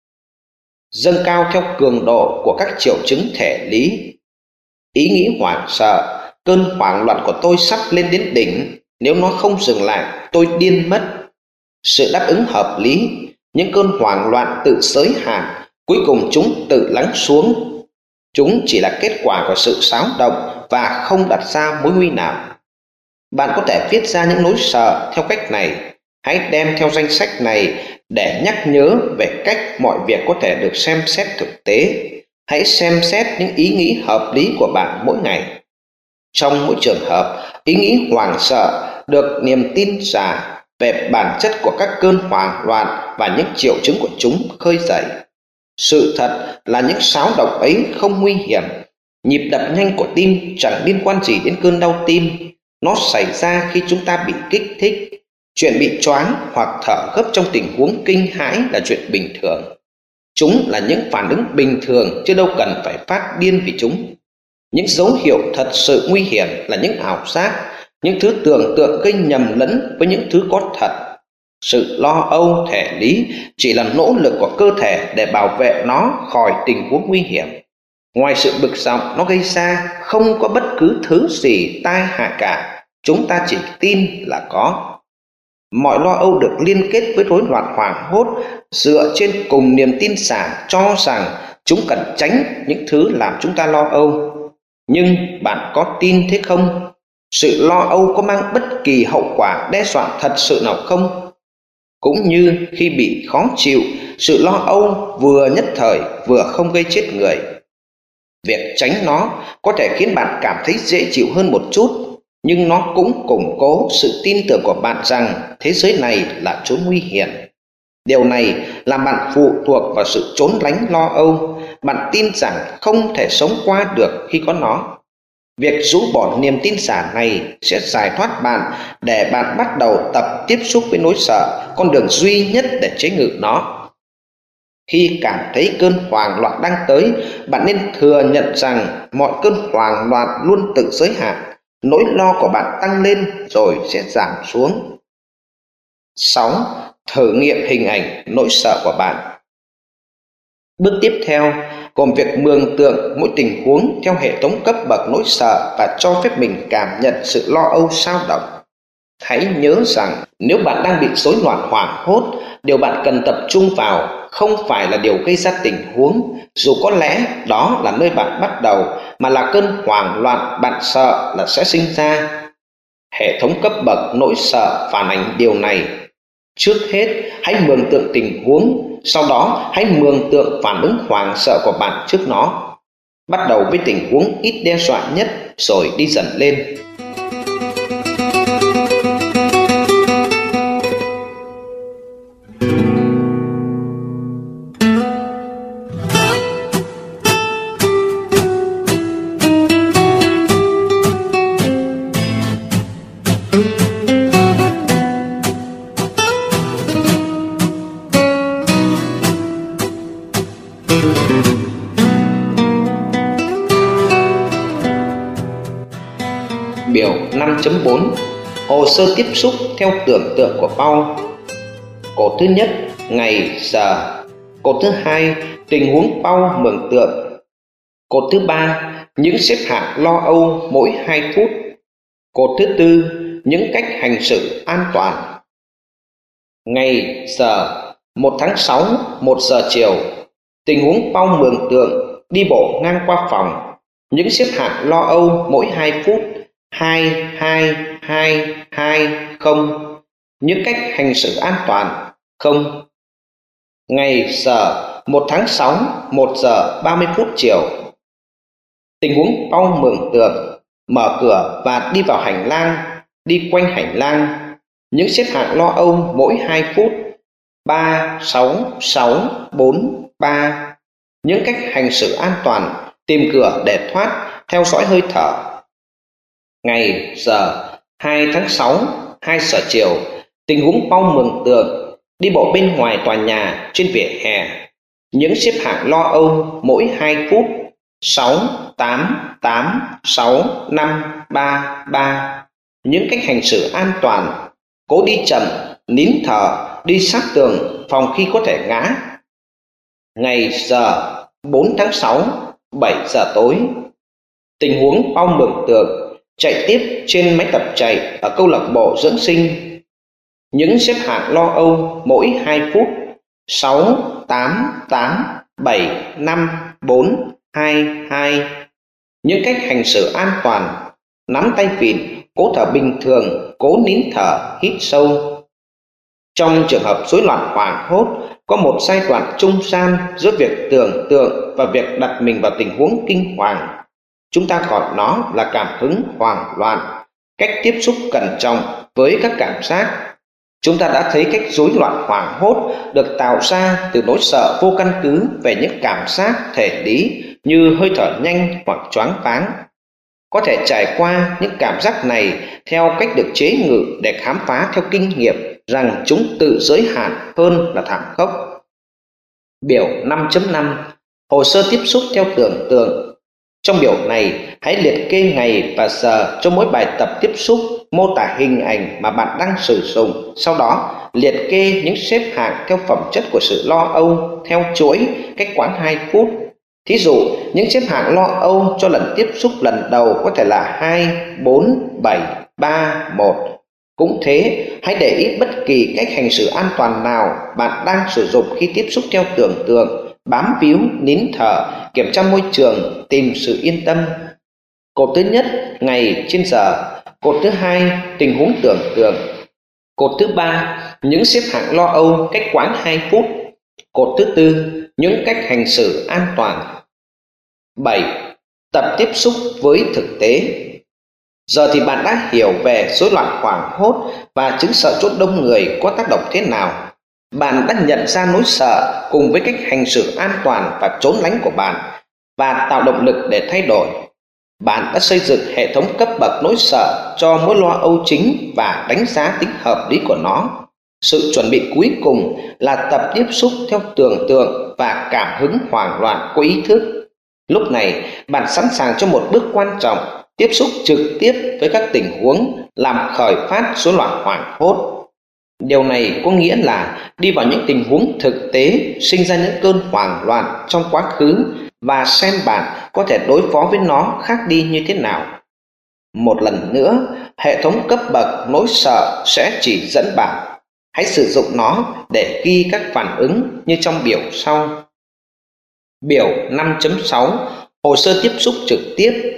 Dâng cao theo cường độ của các triệu chứng thể lý. Ý nghĩ hoảng sợ: cơn hoảng loạn của tôi sắp lên đến đỉnh. Nếu nó không dừng lại, tôi điên mất. Sự đáp ứng hợp lý: những cơn hoảng loạn tự giới hạn, cuối cùng chúng tự lắng xuống. Chúng chỉ là kết quả của sự xáo động và không đặt ra mối nguy nào. Bạn có thể viết ra những nỗi sợ theo cách này. Hãy đem theo danh sách này để nhắc nhớ về cách mọi việc có thể được xem xét thực tế. Hãy xem xét những ý nghĩ hợp lý của bạn mỗi ngày. Trong mỗi trường hợp, ý nghĩ hoảng sợ được niềm tin giả về bản chất của các cơn hoảng loạn và những triệu chứng của chúng khơi dậy. Sự thật là những xáo động ấy không nguy hiểm. Nhịp đập nhanh của tim chẳng liên quan gì đến cơn đau tim. Nó xảy ra khi chúng ta bị kích thích. Chuyện bị choáng hoặc thở gấp trong tình huống kinh hãi là chuyện bình thường. Chúng là những phản ứng bình thường chứ đâu cần phải phát điên vì chúng. Những dấu hiệu thật sự nguy hiểm là những ảo giác, những thứ tưởng tượng gây nhầm lẫn với những thứ có thật. Sự lo âu thể lý chỉ là nỗ lực của cơ thể để bảo vệ nó khỏi tình huống nguy hiểm. Ngoài sự bực dọc nó gây ra, không có bất cứ thứ gì tai hại cả. Chúng ta chỉ tin là có. Mọi lo âu được liên kết với rối loạn hoảng hốt dựa trên cùng niềm tin giả cho rằng chúng cần tránh những thứ làm chúng ta lo âu. Nhưng bạn có tin thế không? Sự lo âu có mang bất kỳ hậu quả đe dọa thật sự nào không? Cũng như khi bị khó chịu, sự lo âu vừa nhất thời vừa không gây chết người. Việc tránh nó có thể khiến bạn cảm thấy dễ chịu hơn một chút, nhưng nó cũng củng cố sự tin tưởng của bạn rằng thế giới này là chốn nguy hiểm. Điều này làm bạn phụ thuộc vào sự trốn lánh lo âu. Bạn tin rằng không thể sống qua được khi có nó. Việc rũ bỏ niềm tin giả này sẽ giải thoát bạn để bạn bắt đầu tập tiếp xúc với nỗi sợ, con đường duy nhất để chế ngự nó. Khi cảm thấy cơn hoảng loạn đang tới, bạn nên thừa nhận rằng mọi cơn hoảng loạn luôn tự giới hạn. Nỗi lo của bạn tăng lên rồi sẽ giảm xuống. 6. Thử nghiệm hình ảnh nỗi sợ của bạn. Bước tiếp theo gồm việc mường tượng mỗi tình huống theo hệ thống cấp bậc nỗi sợ và cho phép mình cảm nhận sự lo âu xao động. Hãy nhớ rằng nếu bạn đang bị rối loạn hoảng hốt, điều bạn cần tập trung vào không phải là điều gây ra tình huống, dù có lẽ đó là nơi bạn bắt đầu, mà là cơn hoảng loạn bạn sợ là sẽ sinh ra. Hệ thống cấp bậc nỗi sợ phản ánh điều này. Trước hết, hãy mường tượng tình huống, sau đó hãy mường tượng phản ứng hoảng sợ của bạn trước nó. Bắt đầu với tình huống ít đe dọa nhất rồi đi dần lên. Biểu 5.4 Hồ sơ tiếp xúc theo tưởng tượng của Paul. Cột thứ nhất, ngày, giờ. Cột thứ hai, tình huống Paul mường tượng. Cột thứ ba, những xếp hạng lo âu mỗi 2 phút. Cột thứ tư, những cách hành xử an toàn. Ngày, giờ, 1 tháng 6, 1 giờ chiều. Tình huống Paul mường tượng, đi bộ ngang qua phòng. Những xếp hạng lo âu mỗi 2 phút. 2, 2, 2, 2, 0. Những cách hành xử an toàn, 0. Ngày, giờ, 1 tháng 6, 1 giờ 30 phút chiều. Tình huống Paul mường tượng, mở cửa và đi vào hành lang, đi quanh hành lang. Những xếp hạng lo âu mỗi 2 phút. 3, 6, 6, 4, 3. Những cách hành xử an toàn, tìm cửa để thoát, theo dõi hơi thở. Ngày, giờ, 2 tháng 6, 2 giờ chiều. Tình huống Paul mường tượng, đi bộ bên ngoài tòa nhà trên vỉa hè. Những xếp hạng lo âu mỗi 2 phút. 6, 8, 8, 6, 5, 3, 3. Những cách hành xử an toàn, cố đi chậm, nín thở, đi sát tường phòng khi có thể ngã. Ngày, giờ, 4 tháng 6, 7 giờ tối. Tình huống Paul mường tượng, chạy tiếp trên máy tập chạy ở câu lạc bộ dưỡng sinh. Những xếp hạng lo âu mỗi 2 phút. 6, 8, 8, 7, 5, 4, 2, 2. Những cách hành xử an toàn, nắm tay vịn, cố thở bình thường, cố nín thở, hít sâu. Trong trường hợp rối loạn hoảng hốt, có một giai đoạn trung gian giữa việc tưởng tượng và việc đặt mình vào tình huống kinh hoàng. Chúng ta gọi nó là cảm hứng hoảng loạn, cách tiếp xúc cẩn trọng với các cảm giác. Chúng ta đã thấy cách rối loạn hoảng hốt được tạo ra từ nỗi sợ vô căn cứ về những cảm giác thể lý như hơi thở nhanh hoặc choáng váng. Có thể trải qua những cảm giác này theo cách được chế ngự để khám phá theo kinh nghiệm rằng chúng tự giới hạn hơn là thảm khốc. Biểu 5.5 Hồ sơ tiếp xúc theo tưởng tượng. Trong biểu này, hãy liệt kê ngày và giờ cho mỗi bài tập tiếp xúc, mô tả hình ảnh mà bạn đang sử dụng. Sau đó, liệt kê những xếp hạng theo phẩm chất của sự lo âu theo chuỗi cách quãng 2 phút. Thí dụ, những xếp hạng lo âu cho lần tiếp xúc lần đầu có thể là 2, 4, 7, 3, 1. Cũng thế, hãy để ý bất kỳ cách hành xử an toàn nào bạn đang sử dụng khi tiếp xúc theo tưởng tượng. Bám víu, nín thở, kiểm tra môi trường, tìm sự yên tâm. Cột thứ nhất, ngày trên giờ. Cột thứ hai, tình huống tưởng tượng. Cột thứ ba, những xếp hạng lo âu cách quãng 2 phút. Cột thứ tư, những cách hành xử an toàn. 7. Tập tiếp xúc với thực tế. Giờ thì bạn đã hiểu về rối loạn hoảng hốt và chứng sợ chốt đông người có tác động thế nào. Bạn đã nhận ra nỗi sợ cùng với cách hành xử an toàn và trốn lánh của bạn và tạo động lực để thay đổi. Bạn đã xây dựng hệ thống cấp bậc nỗi sợ cho mỗi lo âu chính và đánh giá tính hợp lý của nó. Sự chuẩn bị cuối cùng là tập tiếp xúc theo tưởng tượng và cảm hứng hoảng loạn có ý thức. Lúc này, bạn sẵn sàng cho một bước quan trọng, tiếp xúc trực tiếp với các tình huống làm khởi phát rối loạn hoảng hốt. Điều này có nghĩa là đi vào những tình huống thực tế sinh ra những cơn hoảng loạn trong quá khứ và xem bạn có thể đối phó với nó khác đi như thế nào. Một lần nữa, hệ thống cấp bậc nỗi sợ sẽ chỉ dẫn bạn. Hãy sử dụng nó để ghi các phản ứng như trong biểu sau. Biểu 5.6 Hồ sơ tiếp xúc trực tiếp.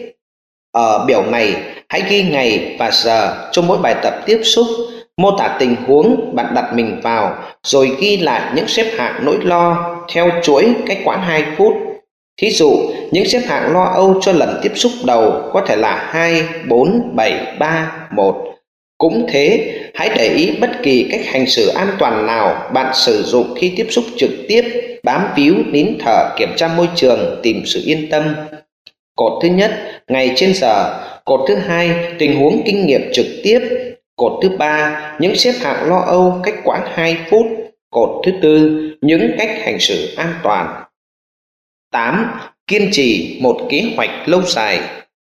Ở biểu này, hãy ghi ngày và giờ cho mỗi bài tập tiếp xúc, mô tả tình huống bạn đặt mình vào, rồi ghi lại những xếp hạng nỗi lo theo chuỗi cách quãng 2 phút. Thí dụ, những xếp hạng lo âu cho lần tiếp xúc đầu có thể là 2, 4, 7, 3, 1. Cũng thế, hãy để ý bất kỳ cách hành xử an toàn nào bạn sử dụng khi tiếp xúc trực tiếp, bám víu, nín thở, kiểm tra môi trường, tìm sự yên tâm. Cột thứ nhất, ngày trên giờ. Cột thứ hai, tình huống kinh nghiệm trực tiếp. Cột thứ ba, những xếp hạng lo âu cách quãng 2 phút. Cột thứ tư, những cách hành xử an toàn. 8. Kiên trì một kế hoạch lâu dài.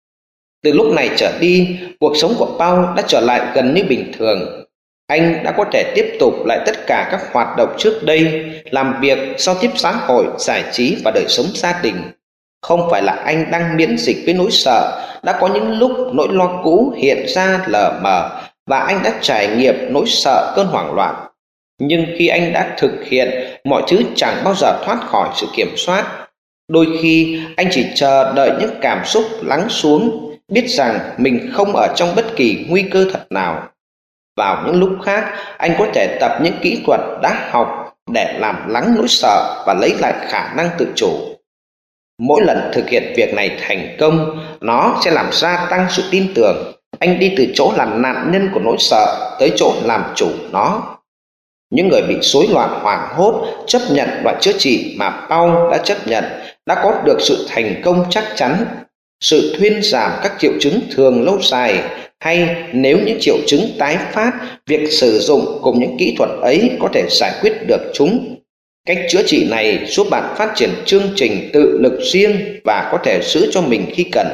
Từ lúc này trở đi, cuộc sống của Paul đã trở lại gần như bình thường. Anh đã có thể tiếp tục lại tất cả các hoạt động trước đây, làm việc, giao tiếp xã hội, giải trí và đời sống gia đình. Không phải là anh đang miễn dịch với nỗi sợ, đã có những lúc nỗi lo cũ hiện ra lờ mờ và anh đã trải nghiệm nỗi sợ cơn hoảng loạn. Nhưng khi anh đã thực hiện, mọi thứ chẳng bao giờ thoát khỏi sự kiểm soát. Đôi khi anh chỉ chờ đợi những cảm xúc lắng xuống, biết rằng mình không ở trong bất kỳ nguy cơ thật nào. Vào những lúc khác, anh có thể tập những kỹ thuật đã học để làm lắng nỗi sợ và lấy lại khả năng tự chủ. Mỗi lần thực hiện việc này thành công, nó sẽ làm gia tăng sự tin tưởng. Anh đi từ chỗ làm nạn nhân của nỗi sợ tới chỗ làm chủ nó. Những người bị rối loạn hoảng hốt chấp nhận loại chữa trị mà Paul đã chấp nhận đã có được sự thành công chắc chắn. Sự thuyên giảm các triệu chứng thường lâu dài, hay nếu những triệu chứng tái phát, việc sử dụng cùng những kỹ thuật ấy có thể giải quyết được chúng. Cách chữa trị này giúp bạn phát triển chương trình tự lực riêng và có thể giữ cho mình khi cần.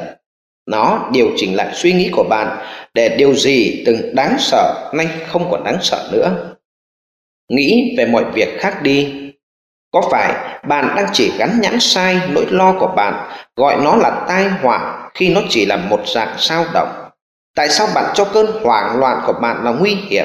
Nó điều chỉnh lại suy nghĩ của bạn để điều gì từng đáng sợ nay không còn đáng sợ nữa. Nghĩ về mọi việc khác đi. Có phải bạn đang chỉ gắn nhãn sai nỗi lo của bạn, gọi nó là tai họa khi nó chỉ là một dạng dao động? Tại sao bạn cho cơn hoảng loạn của bạn là nguy hiểm?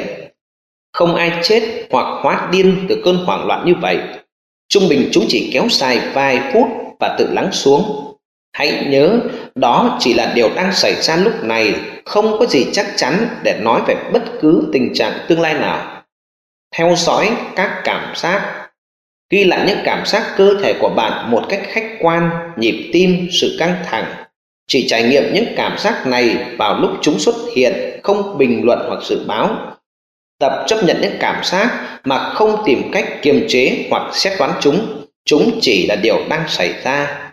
Không ai chết hoặc hóa điên từ cơn hoảng loạn như vậy. Trung bình chúng chỉ kéo dài vài phút và tự lắng xuống. Hãy nhớ, đó chỉ là điều đang xảy ra lúc này, không có gì chắc chắn để nói về bất cứ tình trạng tương lai nào. Theo dõi các cảm giác. Ghi lại những cảm giác cơ thể của bạn một cách khách quan, nhịp tim, sự căng thẳng. Chỉ trải nghiệm những cảm giác này vào lúc chúng xuất hiện, không bình luận hoặc dự báo. Tập chấp nhận những cảm giác mà không tìm cách kiềm chế hoặc xét đoán chúng. Chúng chỉ là điều đang xảy ra.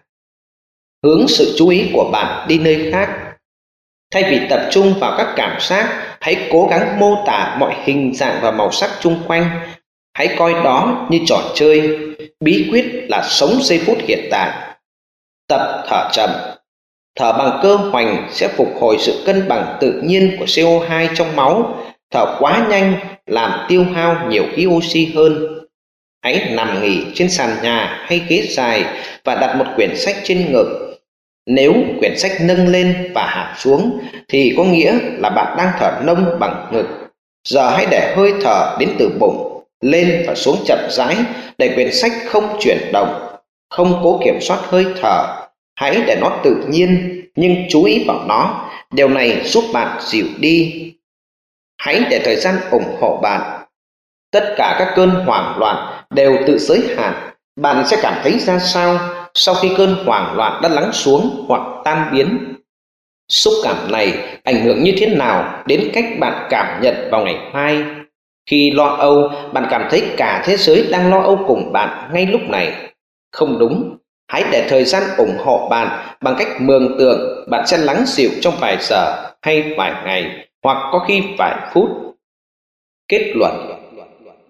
Hướng sự chú ý của bạn đi nơi khác. Thay vì tập trung vào các cảm giác, hãy cố gắng mô tả mọi hình dạng và màu sắc chung quanh. Hãy coi đó như trò chơi. Bí quyết là sống giây phút hiện tại. Tập thở chậm. Thở bằng cơ hoành sẽ phục hồi sự cân bằng tự nhiên của CO2 trong máu. Thở quá nhanh làm tiêu hao nhiều khí oxy hơn. Hãy nằm nghỉ trên sàn nhà hay ghế dài và đặt một quyển sách trên ngực. Nếu quyển sách nâng lên và hạ xuống thì có nghĩa là bạn đang thở nông bằng ngực. Giờ hãy để hơi thở đến từ bụng lên và xuống chậm rãi, để quyển sách không chuyển động. Không cố kiểm soát hơi thở, hãy để nó tự nhiên nhưng chú ý vào nó. Điều này giúp bạn dịu đi. Hãy để thời gian ủng hộ bạn. Tất cả các cơn hoảng loạn đều tự giới hạn. Bạn sẽ cảm thấy ra sao sau khi cơn hoảng loạn đã lắng xuống hoặc tan biến? Xúc cảm này ảnh hưởng như thế nào đến cách bạn cảm nhận vào ngày mai? Khi lo âu, bạn cảm thấy cả thế giới đang lo âu cùng bạn ngay lúc này. Không đúng. Hãy để thời gian ủng hộ bạn bằng cách mường tượng bạn sẽ lắng dịu trong vài giờ hay vài ngày, hoặc có khi vài phút. Kết luận: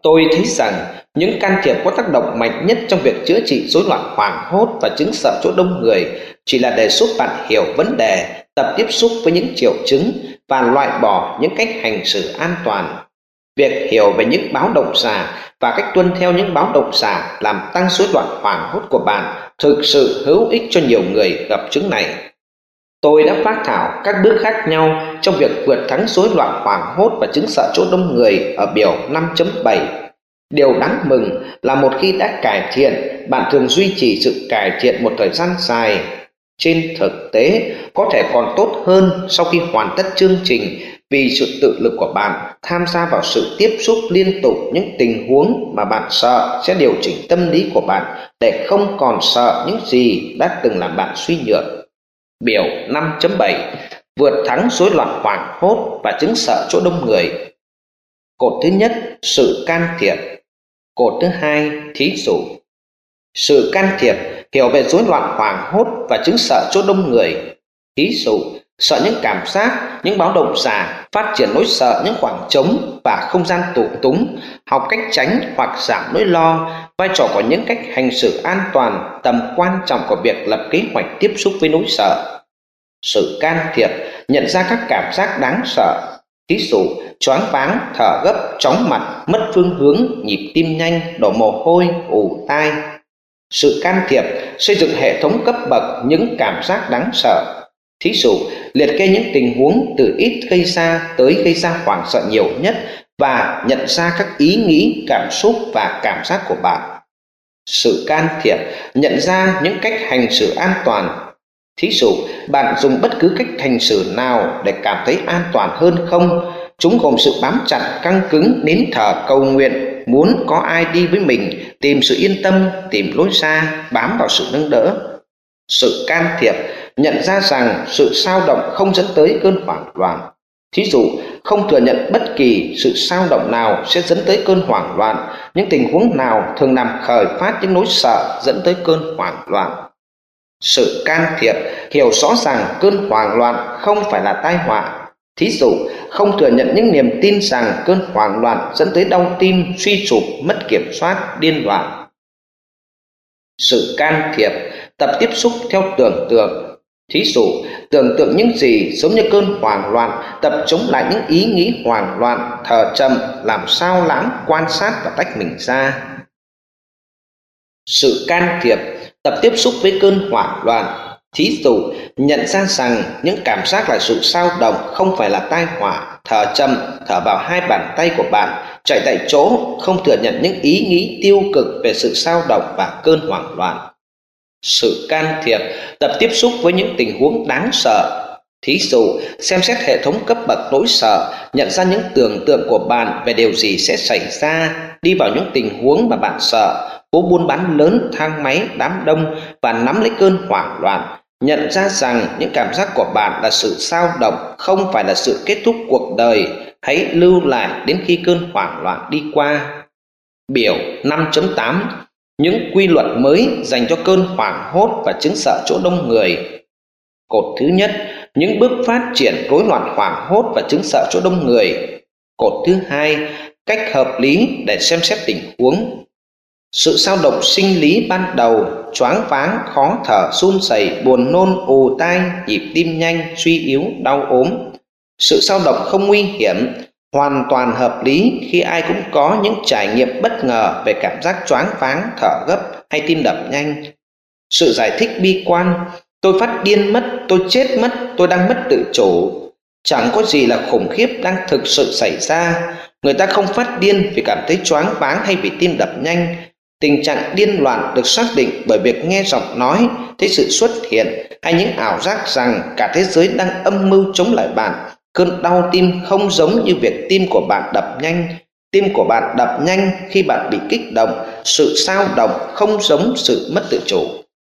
Tôi thấy rằng những can thiệp có tác động mạnh nhất trong việc chữa trị rối loạn hoảng hốt và chứng sợ chỗ đông người chỉ là để giúp bạn hiểu vấn đề, tập tiếp xúc với những triệu chứng và loại bỏ những cách hành xử an toàn. Việc hiểu về những báo động giả và cách tuân theo những báo động giả làm tăng rối loạn hoảng hốt của bạn thực sự hữu ích cho nhiều người gặp chứng này. Tôi đã phác thảo các bước khác nhau trong việc vượt thắng rối loạn hoảng hốt và chứng sợ chỗ đông người ở biểu 5.7. Điều đáng mừng là một khi đã cải thiện, bạn thường duy trì sự cải thiện một thời gian dài. Trên thực tế, có thể còn tốt hơn sau khi hoàn tất chương trình vì sự tự lực của bạn tham gia vào sự tiếp xúc liên tục những tình huống mà bạn sợ sẽ điều chỉnh tâm lý của bạn để không còn sợ những gì đã từng làm bạn suy nhược. Biểu 5.7 vượt thắng rối loạn hoảng hốt và chứng sợ chỗ đông người. Cột thứ nhất, sự can thiệp. Cột thứ hai, thí dụ. Sự can thiệp hiểu về rối loạn hoảng hốt và chứng sợ chỗ đông người. Thí dụ, sợ những cảm giác, những báo động giả, phát triển nỗi sợ những khoảng trống và không gian tù túng, học cách tránh hoặc giảm nỗi lo, vai trò của những cách hành xử an toàn, tầm quan trọng của việc lập kế hoạch tiếp xúc với nỗi sợ. Sự can thiệp nhận ra các cảm giác đáng sợ. Ví dụ, choáng váng, thở gấp, chóng mặt, mất phương hướng, nhịp tim nhanh, đổ mồ hôi, ù tai. Sự can thiệp xây dựng hệ thống cấp bậc những cảm giác đáng sợ. Thí dụ, liệt kê những tình huống từ ít gây ra tới gây ra hoảng sợ nhiều nhất và nhận ra các ý nghĩ, cảm xúc và cảm giác của bạn. Sự can thiệp nhận ra những cách hành xử an toàn. Thí dụ, bạn dùng bất cứ cách hành xử nào để cảm thấy an toàn hơn không? Chúng gồm sự bám chặt, căng cứng, nín thở, cầu nguyện, muốn có ai đi với mình, tìm sự yên tâm, tìm lối ra, bám vào sự nâng đỡ. Sự can thiệp nhận ra rằng sự xao động không dẫn tới cơn hoảng loạn. Thí dụ, không thừa nhận bất kỳ sự xao động nào sẽ dẫn tới cơn hoảng loạn, những tình huống nào thường làm khởi phát những nỗi sợ dẫn tới cơn hoảng loạn. Sự can thiệp hiểu rõ rằng cơn hoảng loạn không phải là tai họa. Thí dụ, không thừa nhận những niềm tin rằng cơn hoảng loạn dẫn tới đau tim, suy sụp, mất kiểm soát, điên loạn. Sự can thiệp tập tiếp xúc theo tưởng tượng. Thí dụ, tưởng tượng những gì giống như cơn hoảng loạn, tập chống lại những ý nghĩ hoảng loạn, thở chậm, làm sao lãng, quan sát và tách mình ra. Sự can thiệp tập tiếp xúc với cơn hoảng loạn. Thí dụ, nhận ra rằng những cảm giác là sự xao động không phải là tai họa, thở chậm, thở vào hai bàn tay của bạn, chạy tại chỗ, không thừa nhận những ý nghĩ tiêu cực về sự xao động và cơn hoảng loạn. Sự can thiệp tập tiếp xúc với những tình huống đáng sợ. Thí dụ, xem xét hệ thống cấp bậc nỗi sợ, nhận ra những tưởng tượng của bạn về điều gì sẽ xảy ra, đi vào những tình huống mà bạn sợ, phố buôn bán lớn, thang máy, đám đông và nắm lấy cơn hoảng loạn. Nhận ra rằng những cảm giác của bạn là sự xao động, không phải là sự kết thúc cuộc đời. Hãy lưu lại đến khi cơn hoảng loạn đi qua. Biểu 5.8 những quy luật mới dành cho cơn hoảng hốt và chứng sợ chỗ đông người. Cột thứ nhất, những bước phát triển rối loạn hoảng hốt và chứng sợ chỗ đông người. Cột thứ hai, cách hợp lý để xem xét tình huống. Sự xao động sinh lý ban đầu, choáng váng, khó thở, run rẩy, buồn nôn, ù tai, nhịp tim nhanh, suy yếu, đau ốm. Sự xao động không nguy hiểm, hoàn toàn hợp lý khi ai cũng có những trải nghiệm bất ngờ về cảm giác choáng váng, thở gấp hay tim đập nhanh. Sự giải thích bi quan, tôi phát điên mất, tôi chết mất, tôi đang mất tự chủ. Chẳng có gì là khủng khiếp đang thực sự xảy ra. Người ta không phát điên vì cảm thấy choáng váng hay vì tim đập nhanh. Tình trạng điên loạn được xác định bởi việc nghe giọng nói, thấy sự xuất hiện hay những ảo giác rằng cả thế giới đang âm mưu chống lại bạn. Cơn đau tim không giống như việc tim của bạn đập nhanh. Tim của bạn đập nhanh khi bạn bị kích động. Sự xao động không giống sự mất tự chủ.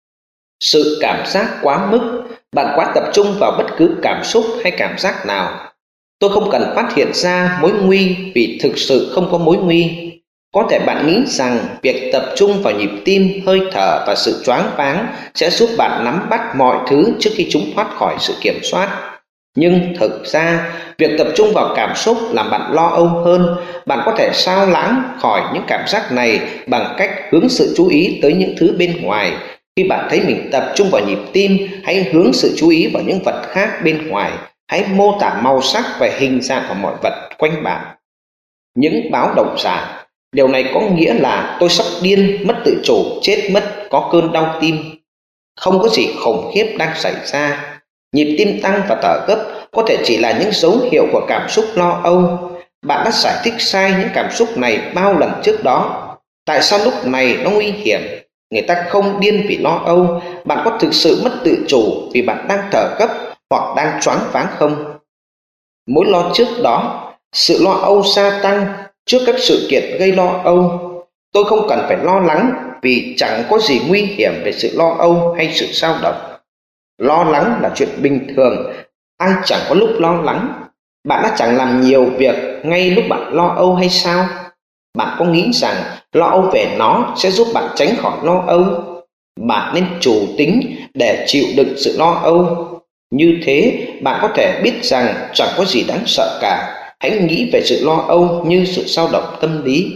Sự cảm giác quá mức, bạn quá tập trung vào bất cứ cảm xúc hay cảm giác nào. Tôi không cần phát hiện ra mối nguy vì thực sự không có mối nguy. Có thể bạn nghĩ rằng việc tập trung vào nhịp tim, hơi thở và sự choáng váng sẽ giúp bạn nắm bắt mọi thứ trước khi chúng thoát khỏi sự kiểm soát. Nhưng thực ra, việc tập trung vào cảm xúc làm bạn lo âu hơn. Bạn có thể sao lãng khỏi những cảm giác này bằng cách hướng sự chú ý tới những thứ bên ngoài. Khi bạn thấy mình tập trung vào nhịp tim, hãy hướng sự chú ý vào những vật khác bên ngoài. Hãy mô tả màu sắc và hình dạng của mọi vật quanh bạn. Những báo động giả. Điều này có nghĩa là tôi sắp điên, mất tự chủ, chết mất, có cơn đau tim. Không có gì khủng khiếp đang xảy ra. Nhịp tim tăng và thở gấp có thể chỉ là những dấu hiệu của cảm xúc lo âu. Bạn đã giải thích sai những cảm xúc này bao lần trước đó. Tại sao lúc này nó nguy hiểm? Người ta không điên vì lo âu. Bạn có thực sự mất tự chủ vì bạn đang thở gấp hoặc đang choáng váng không? Mối lo trước đó. Sự lo âu gia tăng trước các sự kiện gây lo âu. Tôi không cần phải lo lắng vì chẳng có gì nguy hiểm về sự lo âu hay sự dao động. Lo lắng là chuyện bình thường, ai chẳng có lúc lo lắng. Bạn đã chẳng làm nhiều việc ngay lúc bạn lo âu hay sao? Bạn có nghĩ rằng lo âu về nó sẽ giúp bạn tránh khỏi lo âu? Bạn nên chủ tính để chịu đựng sự lo âu. Như thế, bạn có thể biết rằng chẳng có gì đáng sợ cả. Hãy nghĩ về sự lo âu như sự dao động tâm lý.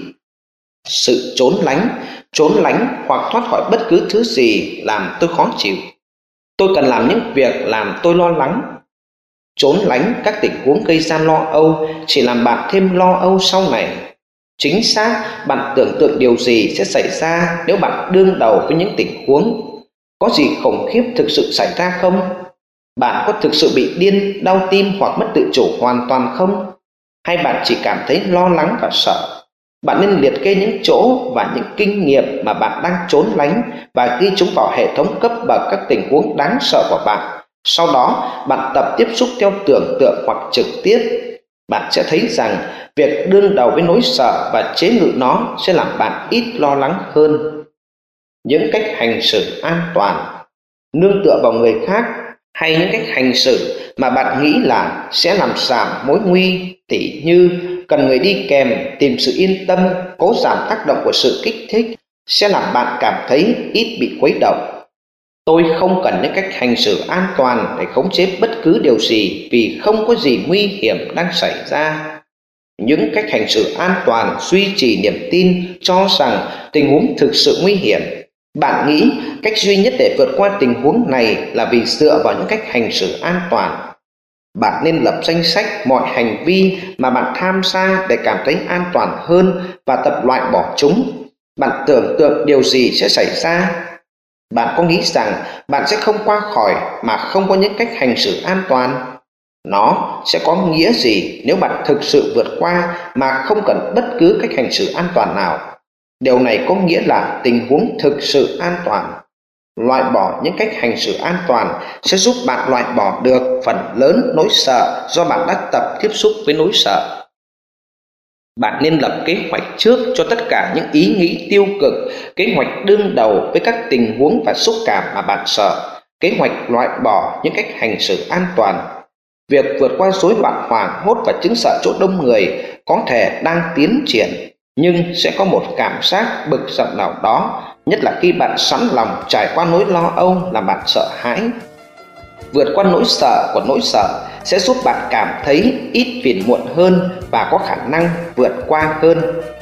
Sự trốn lánh hoặc thoát khỏi bất cứ thứ gì làm tôi khó chịu. Tôi cần làm những việc làm tôi lo lắng. Trốn lánh các tình huống gây ra lo âu chỉ làm bạn thêm lo âu sau này. Chính xác, bạn tưởng tượng điều gì sẽ xảy ra nếu bạn đương đầu với những tình huống. Có gì khủng khiếp thực sự xảy ra không? Bạn có thực sự bị điên, đau tim hoặc mất tự chủ hoàn toàn không? Hay bạn chỉ cảm thấy lo lắng và sợ? Bạn nên liệt kê những chỗ và những kinh nghiệm mà bạn đang trốn lánh và ghi chúng vào hệ thống cấp bậc các tình huống đáng sợ của bạn. Sau đó, bạn tập tiếp xúc theo tưởng tượng hoặc trực tiếp. Bạn sẽ thấy rằng việc đương đầu với nỗi sợ và chế ngự nó sẽ làm bạn ít lo lắng hơn. Những cách hành xử an toàn. Nương tựa vào người khác hay những cách hành xử mà bạn nghĩ là sẽ làm giảm mối nguy, tỉ như cần người đi kèm, tìm sự yên tâm, cố giảm tác động của sự kích thích, sẽ làm bạn cảm thấy ít bị khuấy động. Tôi không cần những cách hành xử an toàn để khống chế bất cứ điều gì vì không có gì nguy hiểm đang xảy ra. Những cách hành xử an toàn duy trì niềm tin cho rằng tình huống thực sự nguy hiểm. Bạn nghĩ cách duy nhất để vượt qua tình huống này là vì dựa vào những cách hành xử an toàn. Bạn nên lập danh sách mọi hành vi mà bạn tham gia để cảm thấy an toàn hơn và tập loại bỏ chúng. Bạn tưởng tượng điều gì sẽ xảy ra? Bạn có nghĩ rằng bạn sẽ không qua khỏi mà không có những cách hành xử an toàn? Nó sẽ có nghĩa gì nếu bạn thực sự vượt qua mà không cần bất cứ cách hành xử an toàn nào? Điều này có nghĩa là tình huống thực sự an toàn. Loại bỏ những cách hành xử an toàn sẽ giúp bạn loại bỏ được phần lớn nỗi sợ do bạn đã tập tiếp xúc với nỗi sợ. Bạn nên lập kế hoạch trước cho tất cả những ý nghĩ tiêu cực, kế hoạch đương đầu với các tình huống và xúc cảm mà bạn sợ, kế hoạch loại bỏ những cách hành xử an toàn. Việc vượt qua rối loạn hoảng hốt và chứng sợ chỗ đông người có thể đang tiến triển, nhưng sẽ có một cảm giác bực dọc nào đó, nhất là khi bạn sẵn lòng trải qua nỗi lo âu làm bạn sợ hãi. Vượt qua nỗi sợ của nỗi sợ sẽ giúp bạn cảm thấy ít phiền muộn hơn và có khả năng vượt qua hơn.